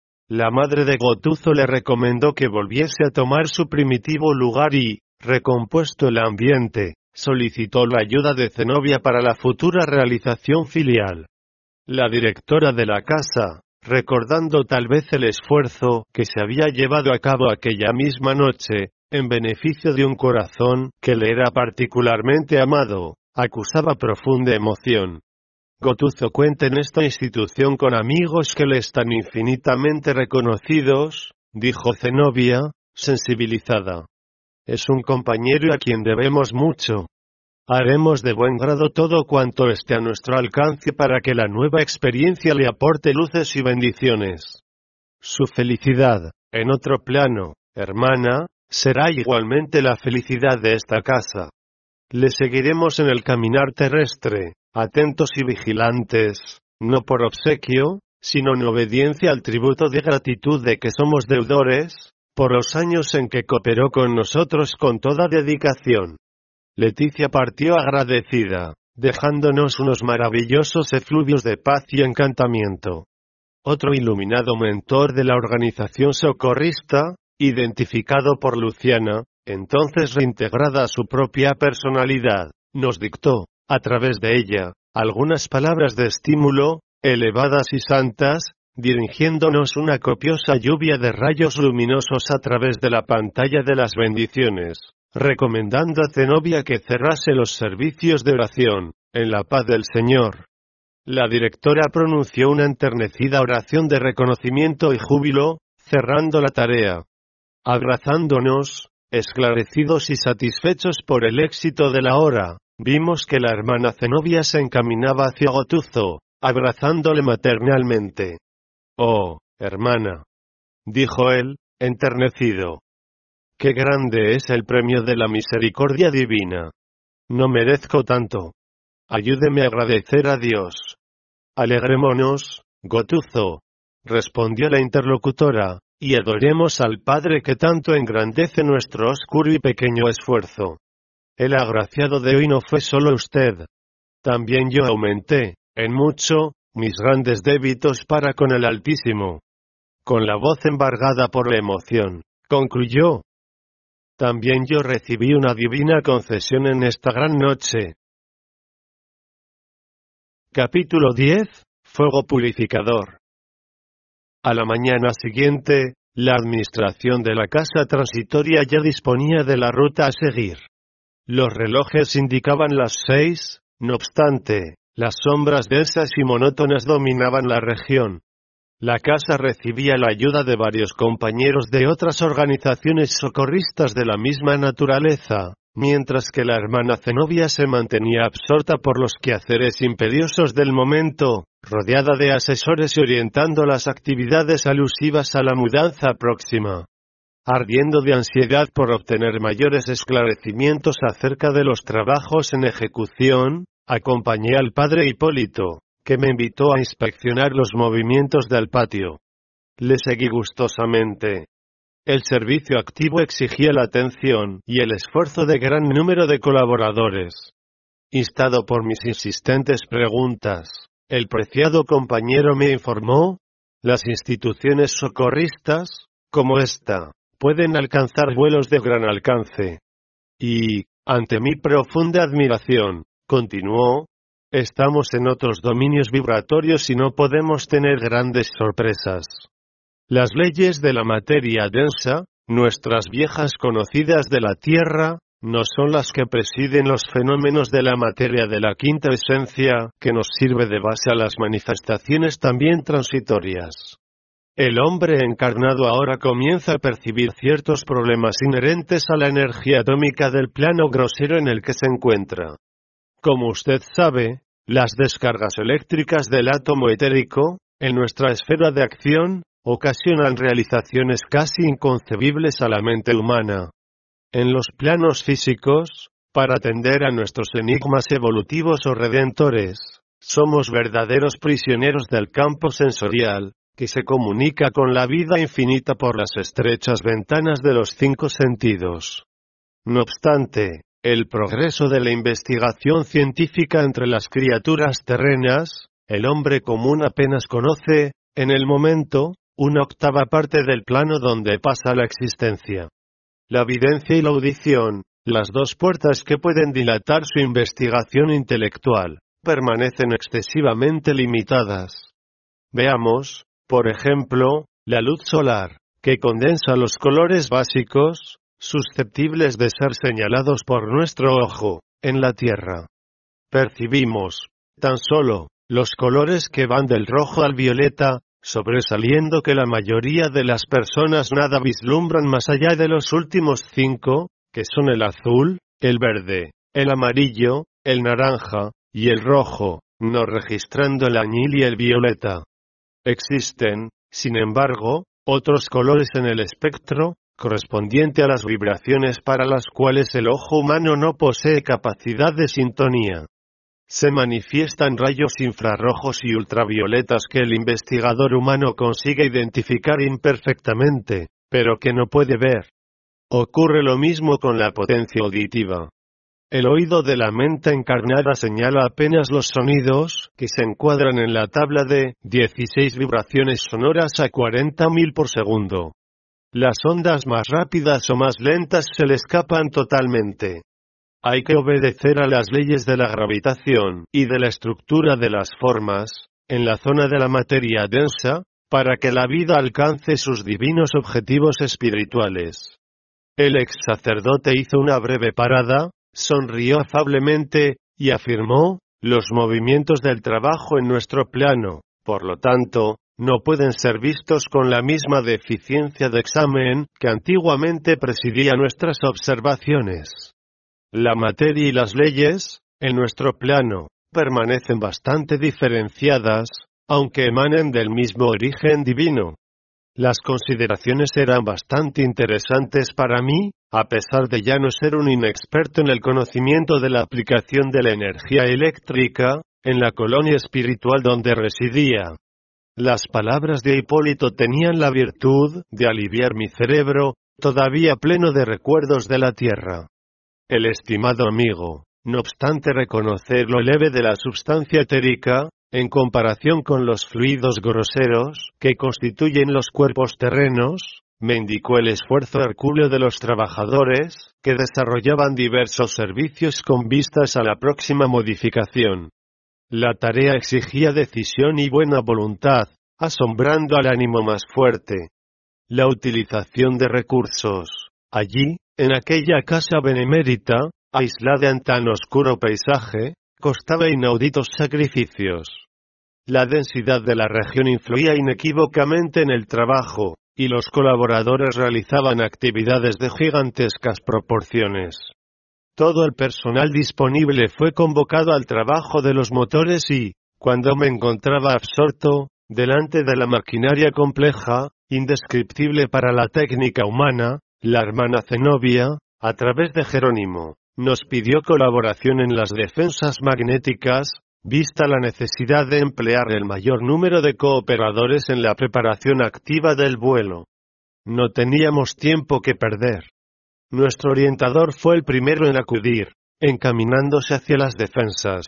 La madre de Gotuzo le recomendó que volviese a tomar su primitivo lugar y, recompuesto el ambiente, solicitó la ayuda de Zenobia para la futura realización filial. La directora de la casa, recordando tal vez el esfuerzo que se había llevado a cabo aquella misma noche, en beneficio de un corazón que le era particularmente amado, acusaba profunda emoción. Gotuzo cuenta en esta institución con amigos que le están infinitamente reconocidos, dijo Zenobia, sensibilizada. Es un compañero a quien debemos mucho. Haremos de buen grado todo cuanto esté a nuestro alcance para que la nueva experiencia le aporte luces y bendiciones. Su felicidad, en otro plano, hermana, será igualmente la felicidad de esta casa. Le seguiremos en el caminar terrestre, atentos y vigilantes, no por obsequio, sino en obediencia al tributo de gratitud de que somos deudores, por los años en que cooperó con nosotros con toda dedicación. Leticia partió agradecida, dejándonos unos maravillosos efluvios de paz y encantamiento. Otro iluminado mentor de la organización socorrista, identificado por Luciana, entonces reintegrada a su propia personalidad, nos dictó, a través de ella, algunas palabras de estímulo, elevadas y santas, dirigiéndonos una copiosa lluvia de rayos luminosos a través de la pantalla de las bendiciones, recomendando a Zenobia que cerrase los servicios de oración, en la paz del Señor. La directora pronunció una enternecida oración de reconocimiento y júbilo, cerrando la tarea. Abrazándonos, esclarecidos y satisfechos por el éxito de la hora, vimos que la hermana Zenobia se encaminaba hacia Gotuzo, abrazándole maternalmente. «Oh, hermana», dijo él, enternecido. «Qué grande es el premio de la misericordia divina. No merezco tanto. Ayúdeme a agradecer a Dios». «Alegrémonos, Gotuzo», respondió la interlocutora, «y adoremos al Padre que tanto engrandece nuestro oscuro y pequeño esfuerzo. El agraciado de hoy no fue solo usted. También yo aumenté, en mucho, mis grandes débitos para con el Altísimo». Con la voz embargada por la emoción, concluyó. «También yo recibí una divina concesión en esta gran noche». Capítulo diez. Fuego purificador. A la mañana siguiente, la administración de la casa transitoria ya disponía de la ruta a seguir. Los relojes indicaban las seis, no obstante, las sombras densas y monótonas dominaban la región. La casa recibía la ayuda de varios compañeros de otras organizaciones socorristas de la misma naturaleza, mientras que la hermana Zenobia se mantenía absorta por los quehaceres imperiosos del momento, rodeada de asesores y orientando las actividades alusivas a la mudanza próxima. Ardiendo de ansiedad por obtener mayores esclarecimientos acerca de los trabajos en ejecución, acompañé al padre Hipólito, que me invitó a inspeccionar los movimientos del patio. Le seguí gustosamente. El servicio activo exigía la atención y el esfuerzo de gran número de colaboradores. Instado por mis insistentes preguntas, el preciado compañero me informó: las instituciones socorristas, como esta, pueden alcanzar vuelos de gran alcance. Y, ante mi profunda admiración, continuó, estamos en otros dominios vibratorios y no podemos tener grandes sorpresas. Las leyes de la materia densa, nuestras viejas conocidas de la Tierra, no son las que presiden los fenómenos de la materia de la quinta esencia, que nos sirve de base a las manifestaciones también transitorias. El hombre encarnado ahora comienza a percibir ciertos problemas inherentes a la energía atómica del plano grosero en el que se encuentra. Como usted sabe, las descargas eléctricas del átomo etérico, en nuestra esfera de acción, ocasionan realizaciones casi inconcebibles a la mente humana. En los planos físicos, para atender a nuestros enigmas evolutivos o redentores, somos verdaderos prisioneros del campo sensorial, que se comunica con la vida infinita por las estrechas ventanas de los cinco sentidos. No obstante, el progreso de la investigación científica entre las criaturas terrenas, el hombre común apenas conoce, en el momento, una octava parte del plano donde pasa la existencia. La evidencia y la audición, las dos puertas que pueden dilatar su investigación intelectual, permanecen excesivamente limitadas. Veamos, por ejemplo, la luz solar, que condensa los colores básicos, susceptibles de ser señalados por nuestro ojo, en la Tierra. Percibimos, tan solo, los colores que van del rojo al violeta, sobresaliendo que la mayoría de las personas nada vislumbran más allá de los últimos cinco, que son el azul, el verde, el amarillo, el naranja, y el rojo, no registrando el añil y el violeta. Existen, sin embargo, otros colores en el espectro, correspondiente a las vibraciones para las cuales el ojo humano no posee capacidad de sintonía. Se manifiestan rayos infrarrojos y ultravioletas que el investigador humano consigue identificar imperfectamente, pero que no puede ver. Ocurre lo mismo con la potencia auditiva. El oído de la mente encarnada señala apenas los sonidos que se encuadran en la tabla de dieciséis vibraciones sonoras a cuarenta mil por segundo. Las ondas más rápidas o más lentas se le escapan totalmente. Hay que obedecer a las leyes de la gravitación y de la estructura de las formas, en la zona de la materia densa, para que la vida alcance sus divinos objetivos espirituales. El ex sacerdote hizo una breve parada, sonrió afablemente, y afirmó, los movimientos del trabajo en nuestro plano, por lo tanto, no pueden ser vistos con la misma deficiencia de examen que antiguamente presidía nuestras observaciones. La materia y las leyes, en nuestro plano, permanecen bastante diferenciadas, aunque emanen del mismo origen divino. Las consideraciones eran bastante interesantes para mí, a pesar de ya no ser un inexperto en el conocimiento de la aplicación de la energía eléctrica, en la colonia espiritual donde residía. Las palabras de Hipólito tenían la virtud de aliviar mi cerebro, todavía pleno de recuerdos de la tierra. El estimado amigo, no obstante reconocer lo leve de la substancia etérica, en comparación con los fluidos groseros que constituyen los cuerpos terrenos, me indicó el esfuerzo hercúleo de los trabajadores, que desarrollaban diversos servicios con vistas a la próxima modificación. La tarea exigía decisión y buena voluntad, asombrando al ánimo más fuerte. La utilización de recursos, allí, en aquella casa benemérita, aislada en tan oscuro paisaje, costaba inauditos sacrificios. La densidad de la región influía inequívocamente en el trabajo, y los colaboradores realizaban actividades de gigantescas proporciones. Todo el personal disponible fue convocado al trabajo de los motores y, cuando me encontraba absorto, delante de la maquinaria compleja, indescriptible para la técnica humana, la hermana Zenobia, a través de Jerónimo, nos pidió colaboración en las defensas magnéticas, vista la necesidad de emplear el mayor número de cooperadores en la preparación activa del vuelo. No teníamos tiempo que perder. Nuestro orientador fue el primero en acudir, encaminándose hacia las defensas.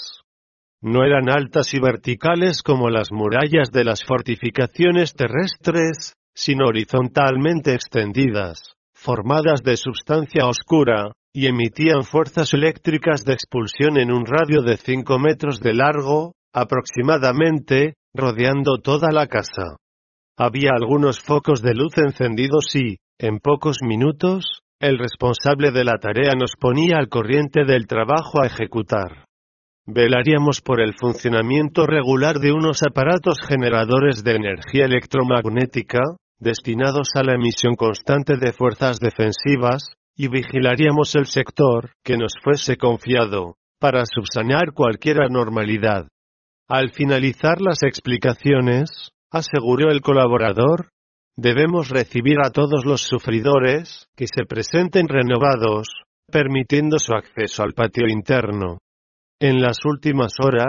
No eran altas y verticales como las murallas de las fortificaciones terrestres, sino horizontalmente extendidas, formadas de sustancia oscura, y emitían fuerzas eléctricas de expulsión en un radio de cinco metros de largo, aproximadamente, rodeando toda la casa. Había algunos focos de luz encendidos y, en pocos minutos, el responsable de la tarea nos ponía al corriente del trabajo a ejecutar. Velaríamos por el funcionamiento regular de unos aparatos generadores de energía electromagnética, destinados a la emisión constante de fuerzas defensivas, y vigilaríamos el sector que nos fuese confiado, para subsanar cualquier anormalidad. Al finalizar las explicaciones, aseguró el colaborador, debemos recibir a todos los sufridores que se presenten renovados, permitiendo su acceso al patio interno. En las últimas horas,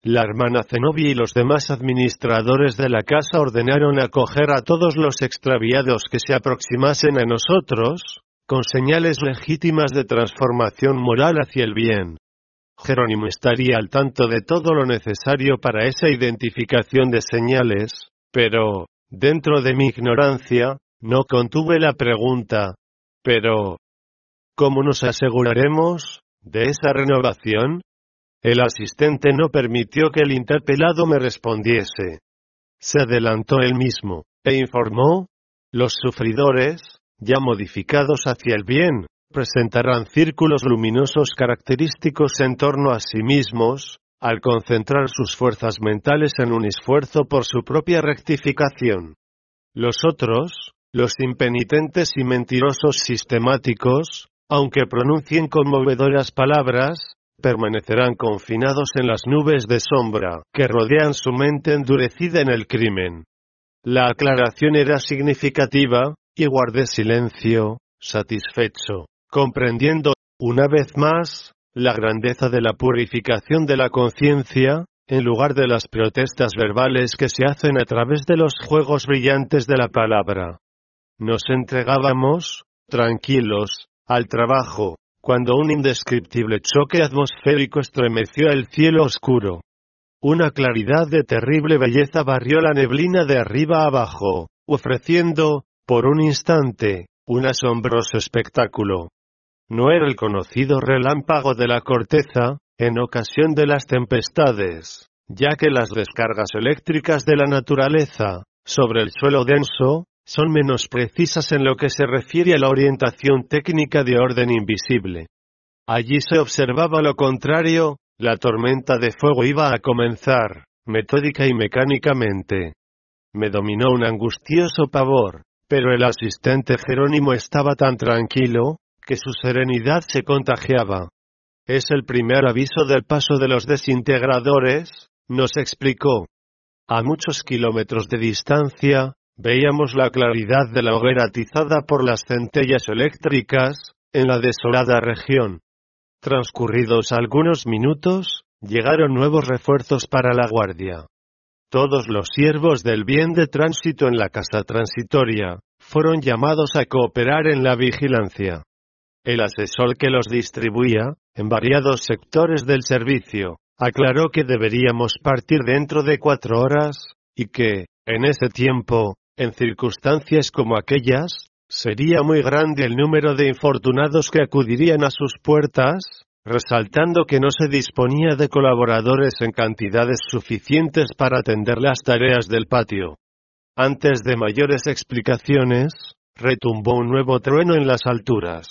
La hermana Zenobia y los demás administradores de la casa ordenaron acoger a todos los extraviados que se aproximasen a nosotros, con señales legítimas de transformación moral hacia el bien. Jerónimo estaría al tanto de todo lo necesario para esa identificación de señales, pero, dentro de mi ignorancia, no contuve la pregunta. Pero, ¿cómo nos aseguraremos de esa renovación? El asistente no permitió que el interpelado me respondiese. Se adelantó él mismo, e informó: los sufridores, ya modificados hacia el bien, presentarán círculos luminosos característicos en torno a sí mismos, al concentrar sus fuerzas mentales en un esfuerzo por su propia rectificación. Los otros, los impenitentes y mentirosos sistemáticos, aunque pronuncien conmovedoras palabras, permanecerán confinados en las nubes de sombra que rodean su mente endurecida en el crimen. La aclaración era significativa, y guardé silencio, satisfecho, comprendiendo, una vez más, la grandeza de la purificación de la conciencia, en lugar de las protestas verbales que se hacen a través de los juegos brillantes de la palabra. Nos entregábamos, tranquilos, al trabajo, cuando un indescriptible choque atmosférico estremeció el cielo oscuro. Una claridad de terrible belleza barrió la neblina de arriba abajo, ofreciendo, por un instante, un asombroso espectáculo. No era el conocido relámpago de la corteza, en ocasión de las tempestades, ya que las descargas eléctricas de la naturaleza, sobre el suelo denso, son menos precisas en lo que se refiere a la orientación técnica de orden invisible. Allí se observaba lo contrario, la tormenta de fuego iba a comenzar, metódica y mecánicamente. Me dominó un angustioso pavor, pero el asistente Jerónimo estaba tan tranquilo, que su serenidad se contagiaba. Es el primer aviso del paso de los desintegradores, nos explicó. A muchos kilómetros de distancia, veíamos la claridad de la hoguera atizada por las centellas eléctricas, en la desolada región. Transcurridos algunos minutos, llegaron nuevos refuerzos para la guardia. Todos los siervos del bien de tránsito en la casa transitoria, fueron llamados a cooperar en la vigilancia. El asesor que los distribuía, en variados sectores del servicio, aclaró que deberíamos partir dentro de cuatro horas, y que, en ese tiempo, en circunstancias como aquellas, sería muy grande el número de infortunados que acudirían a sus puertas, resaltando que no se disponía de colaboradores en cantidades suficientes para atender las tareas del patio. Antes de mayores explicaciones, retumbó un nuevo trueno en las alturas.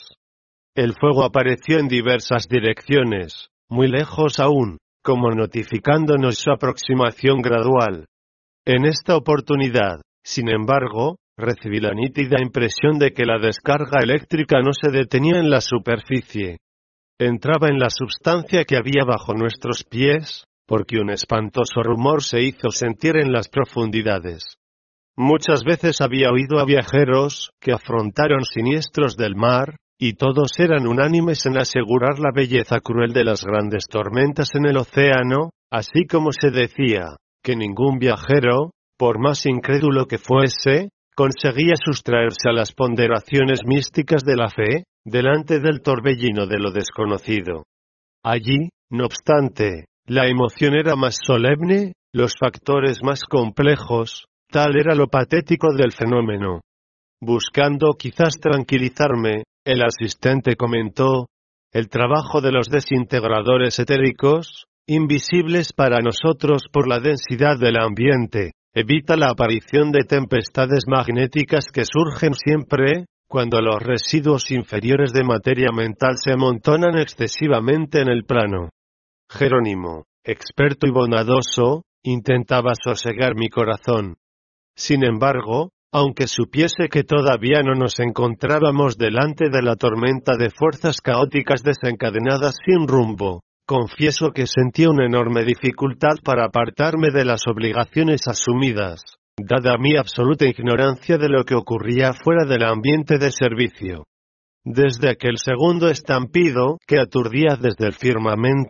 El fuego apareció en diversas direcciones, muy lejos aún, como notificándonos su aproximación gradual. En esta oportunidad, sin embargo, recibí la nítida impresión de que la descarga eléctrica no se detenía en la superficie. Entraba en la substancia que había bajo nuestros pies, porque un espantoso rumor se hizo sentir en las profundidades. Muchas veces había oído a viajeros que afrontaron siniestros del mar, y todos eran unánimes en asegurar la belleza cruel de las grandes tormentas en el océano, así como se decía, que ningún viajero, por más incrédulo que fuese, conseguía sustraerse a las ponderaciones místicas de la fe, delante del torbellino de lo desconocido. Allí, no obstante, la emoción era más solemne, los factores más complejos, tal era lo patético del fenómeno. Buscando quizás tranquilizarme, el asistente comentó: el trabajo de los desintegradores etéricos, invisibles para nosotros por la densidad del ambiente, evita la aparición de tempestades magnéticas que surgen siempre, cuando los residuos inferiores de materia mental se amontonan excesivamente en el plano. Jerónimo, experto y bondadoso, intentaba sosegar mi corazón. Sin embargo, aunque supiese que todavía no nos encontrábamos delante de la tormenta de fuerzas caóticas desencadenadas sin rumbo, confieso que sentí una enorme dificultad para apartarme de las obligaciones asumidas, dada mi absoluta ignorancia de lo que ocurría fuera del ambiente de servicio. Desde aquel segundo estampido que aturdía desde el firmamento,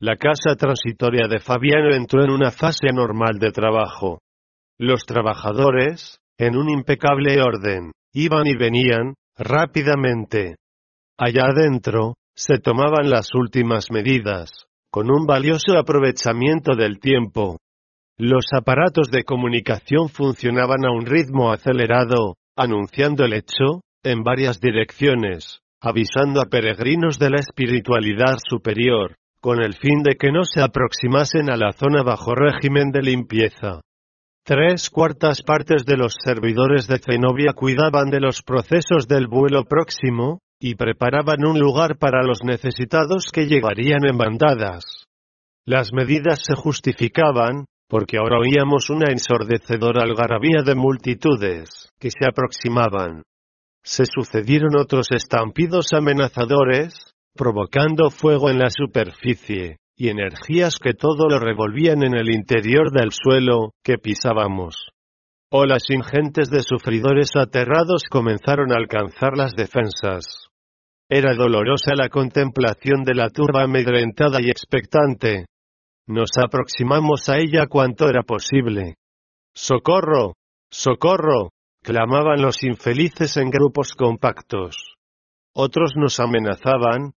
La casa transitoria de Fabiano entró en una fase anormal de trabajo. Los trabajadores, en un impecable orden, iban y venían, rápidamente. Allá adentro, se tomaban las últimas medidas, con un valioso aprovechamiento del tiempo. Los aparatos de comunicación funcionaban a un ritmo acelerado, anunciando el hecho, en varias direcciones, avisando a peregrinos de la espiritualidad superior, con el fin de que no se aproximasen a la zona bajo régimen de limpieza. Tres cuartas partes de los servidores de Zenobia cuidaban de los procesos del vuelo próximo, y preparaban un lugar para los necesitados que llegarían en bandadas. Las medidas se justificaban, porque ahora oíamos una ensordecedora algarabía de multitudes, que se aproximaban. Se sucedieron otros estampidos amenazadores, provocando fuego en la superficie, y energías que todo lo revolvían en el interior del suelo, que pisábamos. Olas ingentes de sufridores aterrados comenzaron a alcanzar las defensas. Era dolorosa la contemplación de la turba amedrentada y expectante. Nos aproximamos a ella cuanto era posible. ¡Socorro! ¡Socorro!, clamaban los infelices en grupos compactos. Otros nos amenazaban.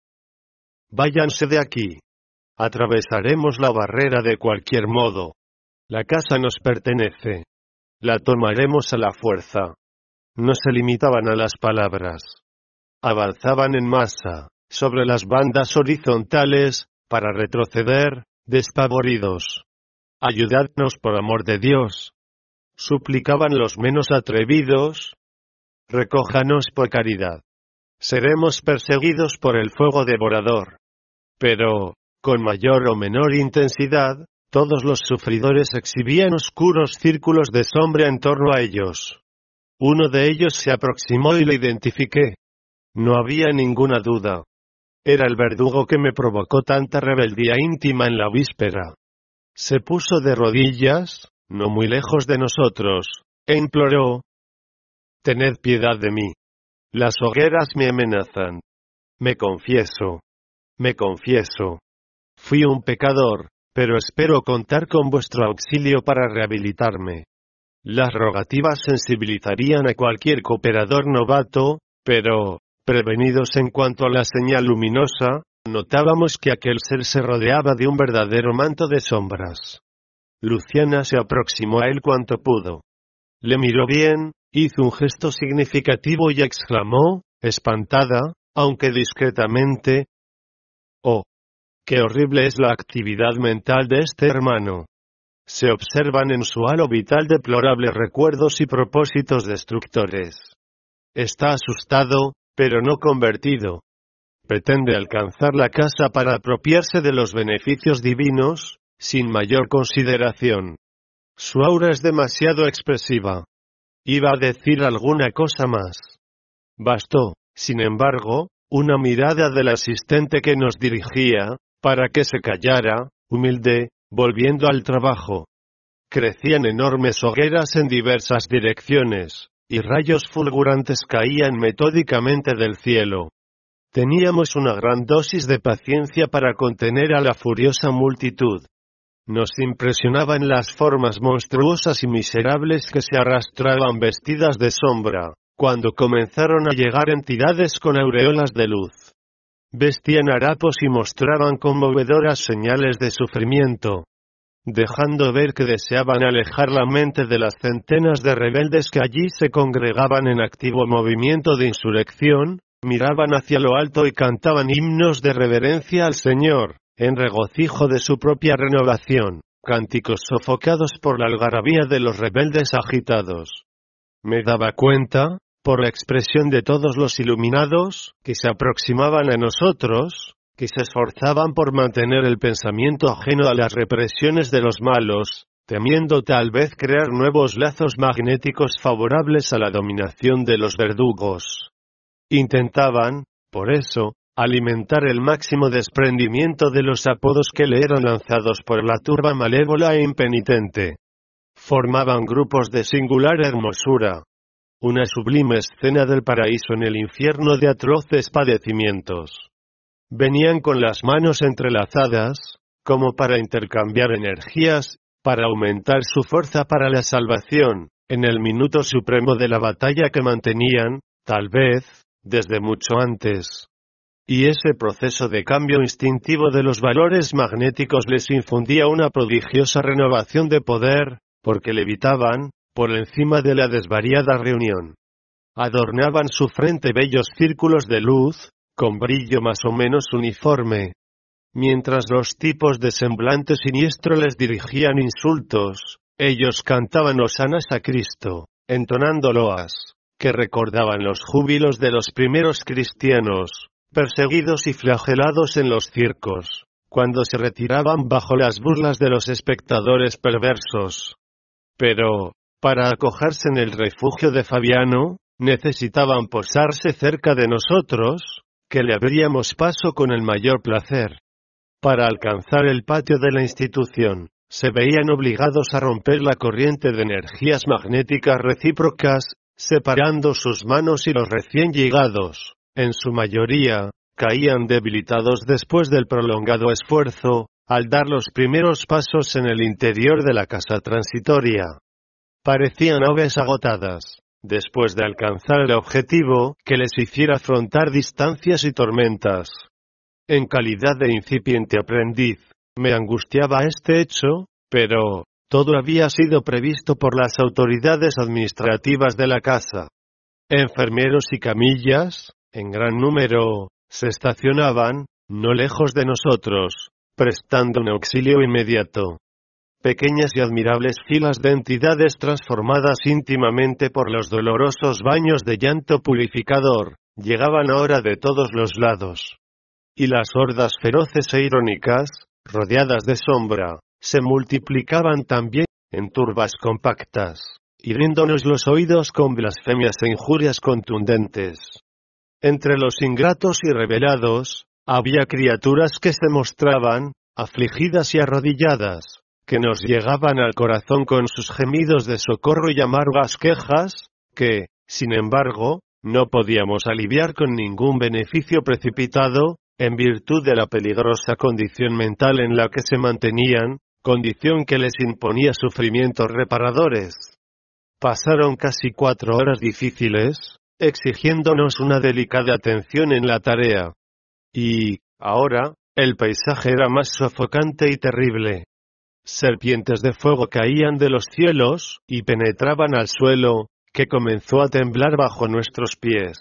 «Váyanse de aquí. Atravesaremos la barrera de cualquier modo. La casa nos pertenece. La tomaremos a la fuerza». No se limitaban a las palabras. Avanzaban en masa, sobre las bandas horizontales, para retroceder, despavoridos. «Ayudadnos por amor de Dios», suplicaban los menos atrevidos. «Recójanos por caridad. Seremos perseguidos por el fuego devorador». Pero, con mayor o menor intensidad, todos los sufridores exhibían oscuros círculos de sombra en torno a ellos. Uno de ellos se aproximó y lo identifiqué. No había ninguna duda. Era el verdugo que me provocó tanta rebeldía íntima en la víspera. Se puso de rodillas, no muy lejos de nosotros, e imploró: «Tened piedad de mí. Las hogueras me amenazan. Me confieso. Me confieso. Fui un pecador, pero espero contar con vuestro auxilio para rehabilitarme». Las rogativas sensibilizarían a cualquier cooperador novato, pero, prevenidos en cuanto a la señal luminosa, notábamos que aquel ser se rodeaba de un verdadero manto de sombras. Luciana se aproximó a él cuanto pudo. Le miró bien, hizo un gesto significativo y exclamó, espantada, aunque discretamente: «Oh, qué horrible es la actividad mental de este hermano. Se observan en su halo vital deplorables recuerdos y propósitos destructores. Está asustado, pero no convertido. Pretende alcanzar la casa para apropiarse de los beneficios divinos, sin mayor consideración. Su aura es demasiado expresiva». Iba a decir alguna cosa más. Bastó, sin embargo, una mirada del asistente que nos dirigía, para que se callara, humilde, volviendo al trabajo. Crecían enormes hogueras en diversas direcciones, y rayos fulgurantes caían metódicamente del cielo. Teníamos una gran dosis de paciencia para contener a la furiosa multitud. Nos impresionaban las formas monstruosas y miserables que se arrastraban vestidas de sombra, cuando comenzaron a llegar entidades con aureolas de luz. Vestían harapos y mostraban conmovedoras señales de sufrimiento, dejando ver que deseaban alejar la mente de las centenas de rebeldes que allí se congregaban en activo movimiento de insurrección. Miraban hacia lo alto y cantaban himnos de reverencia al Señor, en regocijo de su propia renovación, cánticos sofocados por la algarabía de los rebeldes agitados. Me daba cuenta, por la expresión de todos los iluminados, que se aproximaban a nosotros, que se esforzaban por mantener el pensamiento ajeno a las represiones de los malos, temiendo tal vez crear nuevos lazos magnéticos favorables a la dominación de los verdugos. Intentaban, por eso, alimentar el máximo desprendimiento de los apodos que le eran lanzados por la turba malévola e impenitente. Formaban grupos de singular hermosura. Una sublime escena del paraíso en el infierno de atroces padecimientos. Venían con las manos entrelazadas, como para intercambiar energías, para aumentar su fuerza para la salvación, en el minuto supremo de la batalla que mantenían, tal vez, desde mucho antes. Y ese proceso de cambio instintivo de los valores magnéticos les infundía una prodigiosa renovación de poder, porque levitaban, por encima de la desvariada reunión. Adornaban su frente bellos círculos de luz, con brillo más o menos uniforme. Mientras los tipos de semblante siniestro les dirigían insultos, ellos cantaban hosanas a Cristo, entonando loas, que recordaban los júbilos de los primeros cristianos, perseguidos y flagelados en los circos, cuando se retiraban bajo las burlas de los espectadores perversos. Pero, para acogerse en el refugio de Fabiano, necesitaban posarse cerca de nosotros, que le abríamos paso con el mayor placer. Para alcanzar el patio de la institución, se veían obligados a romper la corriente de energías magnéticas recíprocas, separando sus manos y los recién llegados, en su mayoría, caían debilitados después del prolongado esfuerzo, al dar los primeros pasos en el interior de la casa transitoria. Parecían aves agotadas, después de alcanzar el objetivo que les hiciera afrontar distancias y tormentas. En calidad de incipiente aprendiz, me angustiaba este hecho, pero todo había sido previsto por las autoridades administrativas de la casa. Enfermeros y camillas, en gran número, se estacionaban, no lejos de nosotros, prestando un auxilio inmediato. Pequeñas y admirables filas de entidades transformadas íntimamente por los dolorosos baños de llanto purificador, llegaban ahora de todos los lados. Y las hordas feroces e irónicas, rodeadas de sombra, se multiplicaban también, en turbas compactas, hiriéndonos los oídos con blasfemias e injurias contundentes. Entre los ingratos y rebelados, había criaturas que se mostraban, afligidas y arrodilladas, que nos llegaban al corazón con sus gemidos de socorro y amargas quejas, que, sin embargo, no podíamos aliviar con ningún beneficio precipitado, en virtud de la peligrosa condición mental en la que se mantenían, condición que les imponía sufrimientos reparadores. Pasaron casi cuatro horas difíciles, exigiéndonos una delicada atención en la tarea. Y, ahora, el paisaje era más sofocante y terrible. Serpientes de fuego caían de los cielos, y penetraban al suelo, que comenzó a temblar bajo nuestros pies.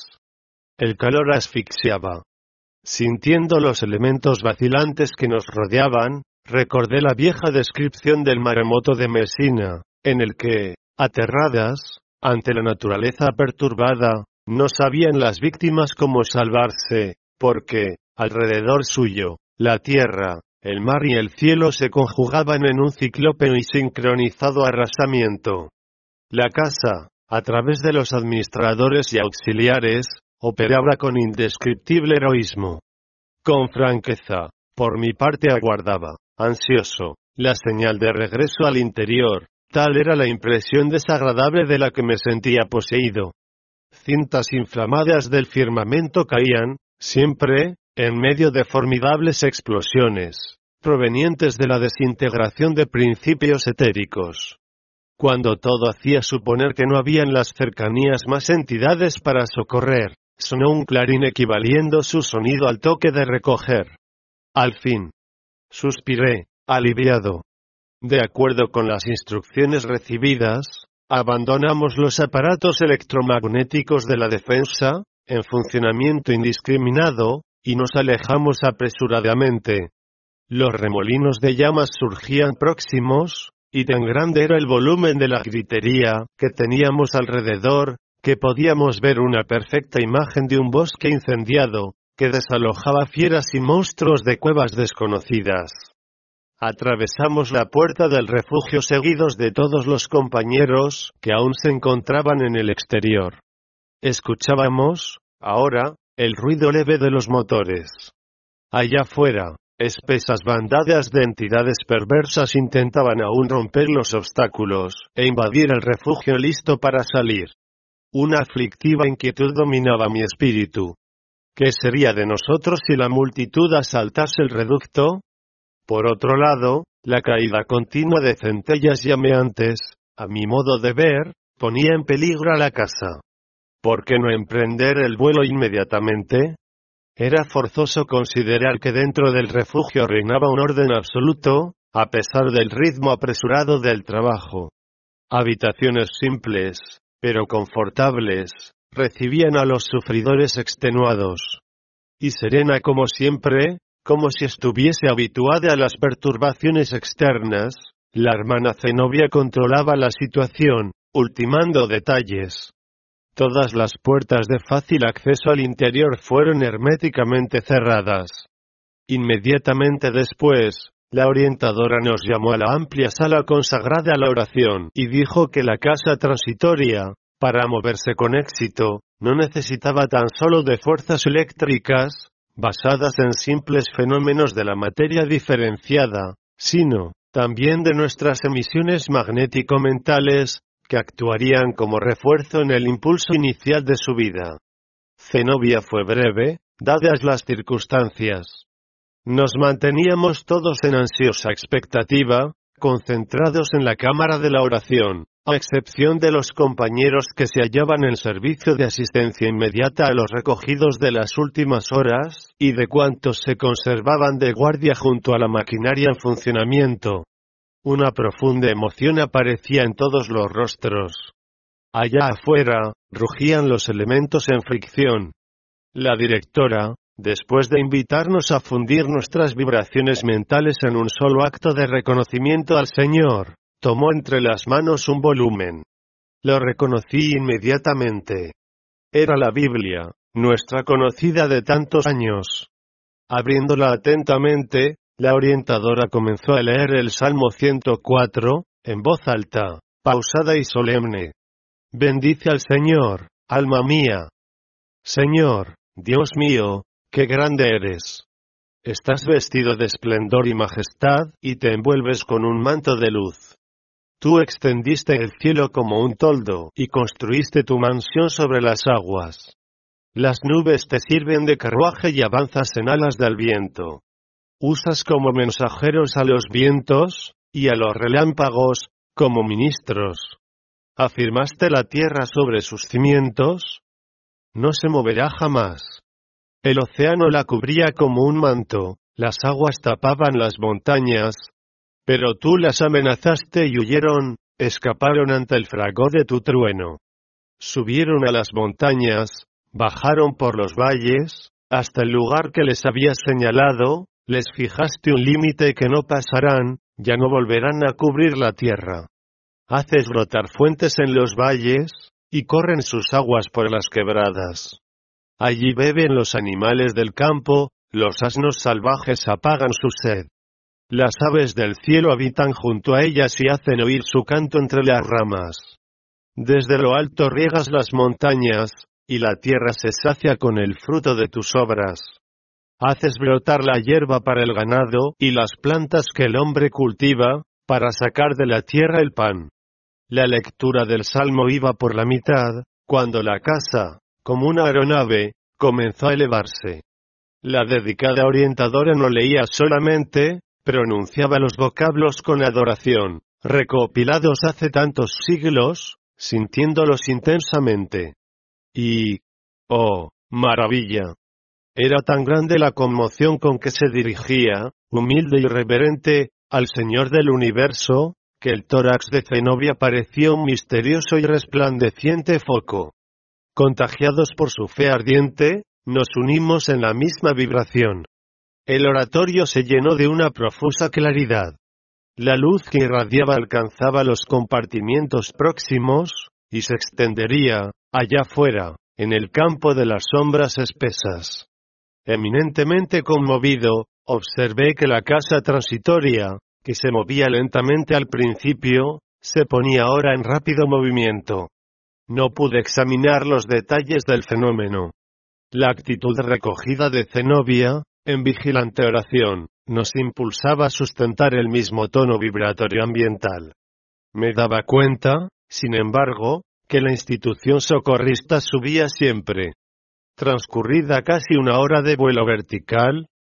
El calor asfixiaba. Sintiendo los elementos vacilantes que nos rodeaban, recordé la vieja descripción del maremoto de Messina, en el que, aterradas, ante la naturaleza perturbada, no sabían las víctimas cómo salvarse, porque, alrededor suyo, la tierra, el mar y el cielo se conjugaban en un ciclópeo y sincronizado arrasamiento. La casa, a través de los administradores y auxiliares, operaba con indescriptible heroísmo. Con franqueza, por mi parte aguardaba, ansioso, la señal de regreso al interior, tal era la impresión desagradable de la que me sentía poseído. Cintas inflamadas del firmamento caían, siempre, en medio de formidables explosiones, provenientes de la desintegración de principios etéricos. Cuando todo hacía suponer que no había en las cercanías más entidades para socorrer, sonó un clarín equivaliendo su sonido al toque de recoger. Al fin. Suspiré, aliviado. De acuerdo con las instrucciones recibidas, abandonamos los aparatos electromagnéticos de la defensa, en funcionamiento indiscriminado, y nos alejamos apresuradamente. Los remolinos de llamas surgían próximos, y tan grande era el volumen de la gritería que teníamos alrededor, que podíamos ver una perfecta imagen de un bosque incendiado, que desalojaba fieras y monstruos de cuevas desconocidas. Atravesamos la puerta del refugio seguidos de todos los compañeros que aún se encontraban en el exterior. Escuchábamos, ahora, el ruido leve de los motores. Allá afuera, espesas bandadas de entidades perversas intentaban aún romper los obstáculos e invadir el refugio listo para salir. Una aflictiva inquietud dominaba mi espíritu. ¿Qué sería de nosotros si la multitud asaltase el reducto? Por otro lado, la caída continua de centellas llameantes, a mi modo de ver, ponía en peligro a la casa. ¿Por qué no emprender el vuelo inmediatamente? Era forzoso considerar que dentro del refugio reinaba un orden absoluto, a pesar del ritmo apresurado del trabajo. Habitaciones simples, pero confortables, recibían a los sufridores extenuados. Y serena como siempre, como si estuviese habituada a las perturbaciones externas, la hermana Zenobia controlaba la situación, ultimando detalles. Todas las puertas de fácil acceso al interior fueron herméticamente cerradas. Inmediatamente después, la orientadora nos llamó a la amplia sala consagrada a la oración y dijo que la casa transitoria, para moverse con éxito, no necesitaba tan solo de fuerzas eléctricas, basadas en simples fenómenos de la materia diferenciada, sino, también de nuestras emisiones magnético-mentales, que actuarían como refuerzo en el impulso inicial de su vida. Zenobia fue breve, dadas las circunstancias. Nos manteníamos todos en ansiosa expectativa, concentrados en la cámara de la oración, a excepción de los compañeros que se hallaban en servicio de asistencia inmediata a los recogidos de las últimas horas, y de cuantos se conservaban de guardia junto a la maquinaria en funcionamiento. Una profunda emoción aparecía en todos los rostros. Allá afuera, rugían los elementos en fricción. La directora, después de invitarnos a fundir nuestras vibraciones mentales en un solo acto de reconocimiento al Señor, tomó entre las manos un volumen. Lo reconocí inmediatamente. Era la Biblia, nuestra conocida de tantos años. Abriéndola atentamente, la orientadora comenzó a leer el Salmo ciento cuatro, en voz alta, pausada y solemne. Bendice al Señor, alma mía. Señor, Dios mío, qué grande eres. Estás vestido de esplendor y majestad, y te envuelves con un manto de luz. Tú extendiste el cielo como un toldo, y construiste tu mansión sobre las aguas. Las nubes te sirven de carruaje y avanzas en alas del viento. Usas como mensajeros a los vientos, y a los relámpagos, como ministros. Afirmaste la tierra sobre sus cimientos. No se moverá jamás. El océano la cubría como un manto, las aguas tapaban las montañas. Pero tú las amenazaste y huyeron, escaparon ante el fragor de tu trueno. Subieron a las montañas, bajaron por los valles, hasta el lugar que les habías señalado. Les fijaste un límite que no pasarán, ya no volverán a cubrir la tierra. Haces brotar fuentes en los valles, y corren sus aguas por las quebradas. Allí beben los animales del campo, los asnos salvajes apagan su sed. Las aves del cielo habitan junto a ellas y hacen oír su canto entre las ramas. Desde lo alto riegas las montañas, y la tierra se sacia con el fruto de tus obras. Haces brotar la hierba para el ganado y las plantas que el hombre cultiva, para sacar de la tierra el pan. La lectura del Salmo iba por la mitad, cuando la casa, como una aeronave, comenzó a elevarse. La dedicada orientadora no leía solamente, pronunciaba los vocablos con adoración, recopilados hace tantos siglos, sintiéndolos intensamente. Y, ¡oh, maravilla! Era tan grande la conmoción con que se dirigía, humilde y reverente, al Señor del universo, que el tórax de Zenobia parecía un misterioso y resplandeciente foco. Contagiados por su fe ardiente, nos unimos en la misma vibración. El oratorio se llenó de una profusa claridad. La luz que irradiaba alcanzaba los compartimientos próximos, y se extendería, allá afuera, en el campo de las sombras espesas. Eminentemente conmovido, observé que la casa transitoria, que se movía lentamente al principio, se ponía ahora en rápido movimiento. No pude examinar los detalles del fenómeno. La actitud recogida de Zenobia, en vigilante oración, nos impulsaba a sustentar el mismo tono vibratorio ambiental. Me daba cuenta, sin embargo, que la institución socorrista subía siempre. Transcurrida casi una hora de vuelo vertical,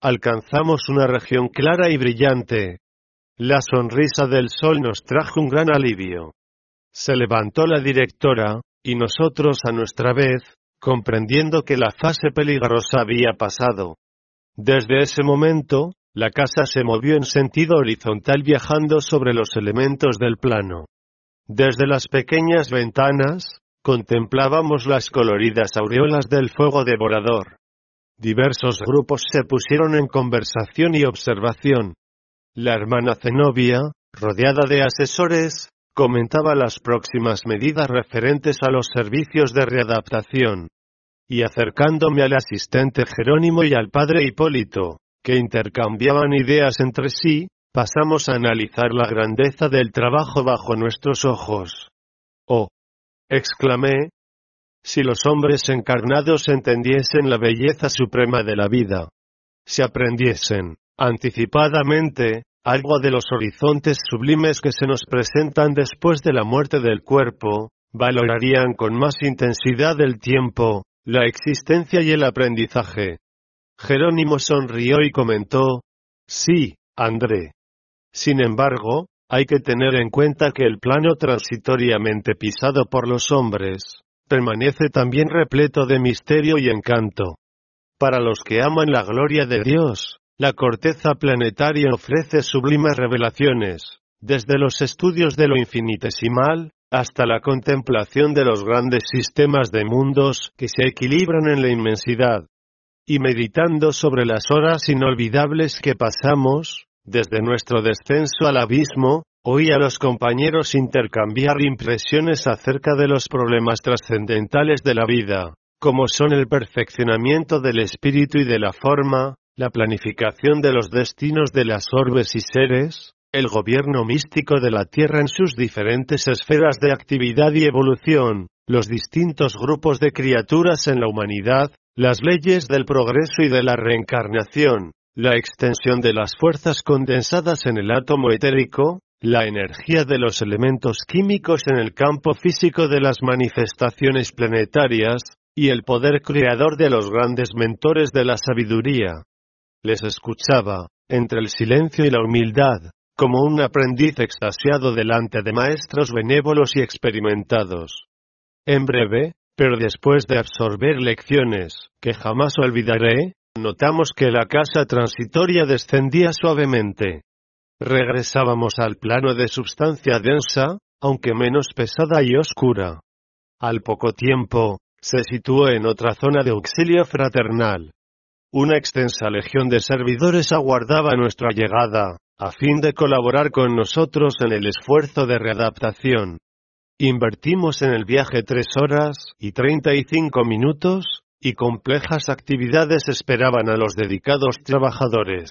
alcanzamos una región clara y brillante. La sonrisa del sol nos trajo un gran alivio. Se levantó la directora, y nosotros a nuestra vez, comprendiendo que la fase peligrosa había pasado. Desde ese momento, la casa se movió en sentido horizontal viajando sobre los elementos del plano. Desde las pequeñas ventanas, contemplábamos las coloridas aureolas del fuego devorador. Diversos grupos se pusieron en conversación y observación. La hermana Zenobia, rodeada de asesores, comentaba las próximas medidas referentes a los servicios de readaptación. Y acercándome al asistente Jerónimo y al padre Hipólito, que intercambiaban ideas entre sí, pasamos a analizar la grandeza del trabajo bajo nuestros ojos. «Oh», exclamé, «si los hombres encarnados entendiesen la belleza suprema de la vida, si aprendiesen, anticipadamente, algo de los horizontes sublimes que se nos presentan después de la muerte del cuerpo, valorarían con más intensidad el tiempo, la existencia y el aprendizaje». Jerónimo sonrió y comentó, «Sí, André. Sin embargo, hay que tener en cuenta que el plano transitoriamente pisado por los hombres, permanece también repleto de misterio y encanto. Para los que aman la gloria de Dios, la corteza planetaria ofrece sublimes revelaciones, desde los estudios de lo infinitesimal, hasta la contemplación de los grandes sistemas de mundos que se equilibran en la inmensidad. Y meditando sobre las horas inolvidables que pasamos, desde nuestro descenso al abismo, oí a los compañeros intercambiar impresiones acerca de los problemas trascendentales de la vida, como son el perfeccionamiento del espíritu y de la forma, la planificación de los destinos de las orbes y seres, el gobierno místico de la Tierra en sus diferentes esferas de actividad y evolución, los distintos grupos de criaturas en la humanidad, las leyes del progreso y de la reencarnación, la extensión de las fuerzas condensadas en el átomo etérico, la energía de los elementos químicos en el campo físico de las manifestaciones planetarias, y el poder creador de los grandes mentores de la sabiduría. Les escuchaba, entre el silencio y la humildad, como un aprendiz extasiado delante de maestros benévolos y experimentados. En breve, pero después de absorber lecciones, que jamás olvidaré, notamos que la casa transitoria descendía suavemente. Regresábamos al plano de substancia densa, aunque menos pesada y oscura. Al poco tiempo, se situó en otra zona de auxilio fraternal. Una extensa legión de servidores aguardaba nuestra llegada, a fin de colaborar con nosotros en el esfuerzo de readaptación. Invertimos en el viaje tres horas y treinta y cinco minutos, y complejas actividades esperaban a los dedicados trabajadores.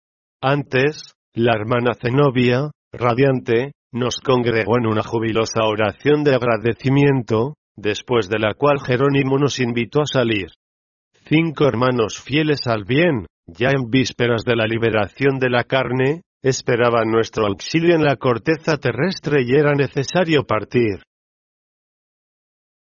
Antes, la hermana Zenobia, radiante, nos congregó en una jubilosa oración de agradecimiento, después de la cual Jerónimo nos invitó a salir. Cinco hermanos fieles al bien, ya en vísperas de la liberación de la carne, esperaban nuestro auxilio en la corteza terrestre y era necesario partir.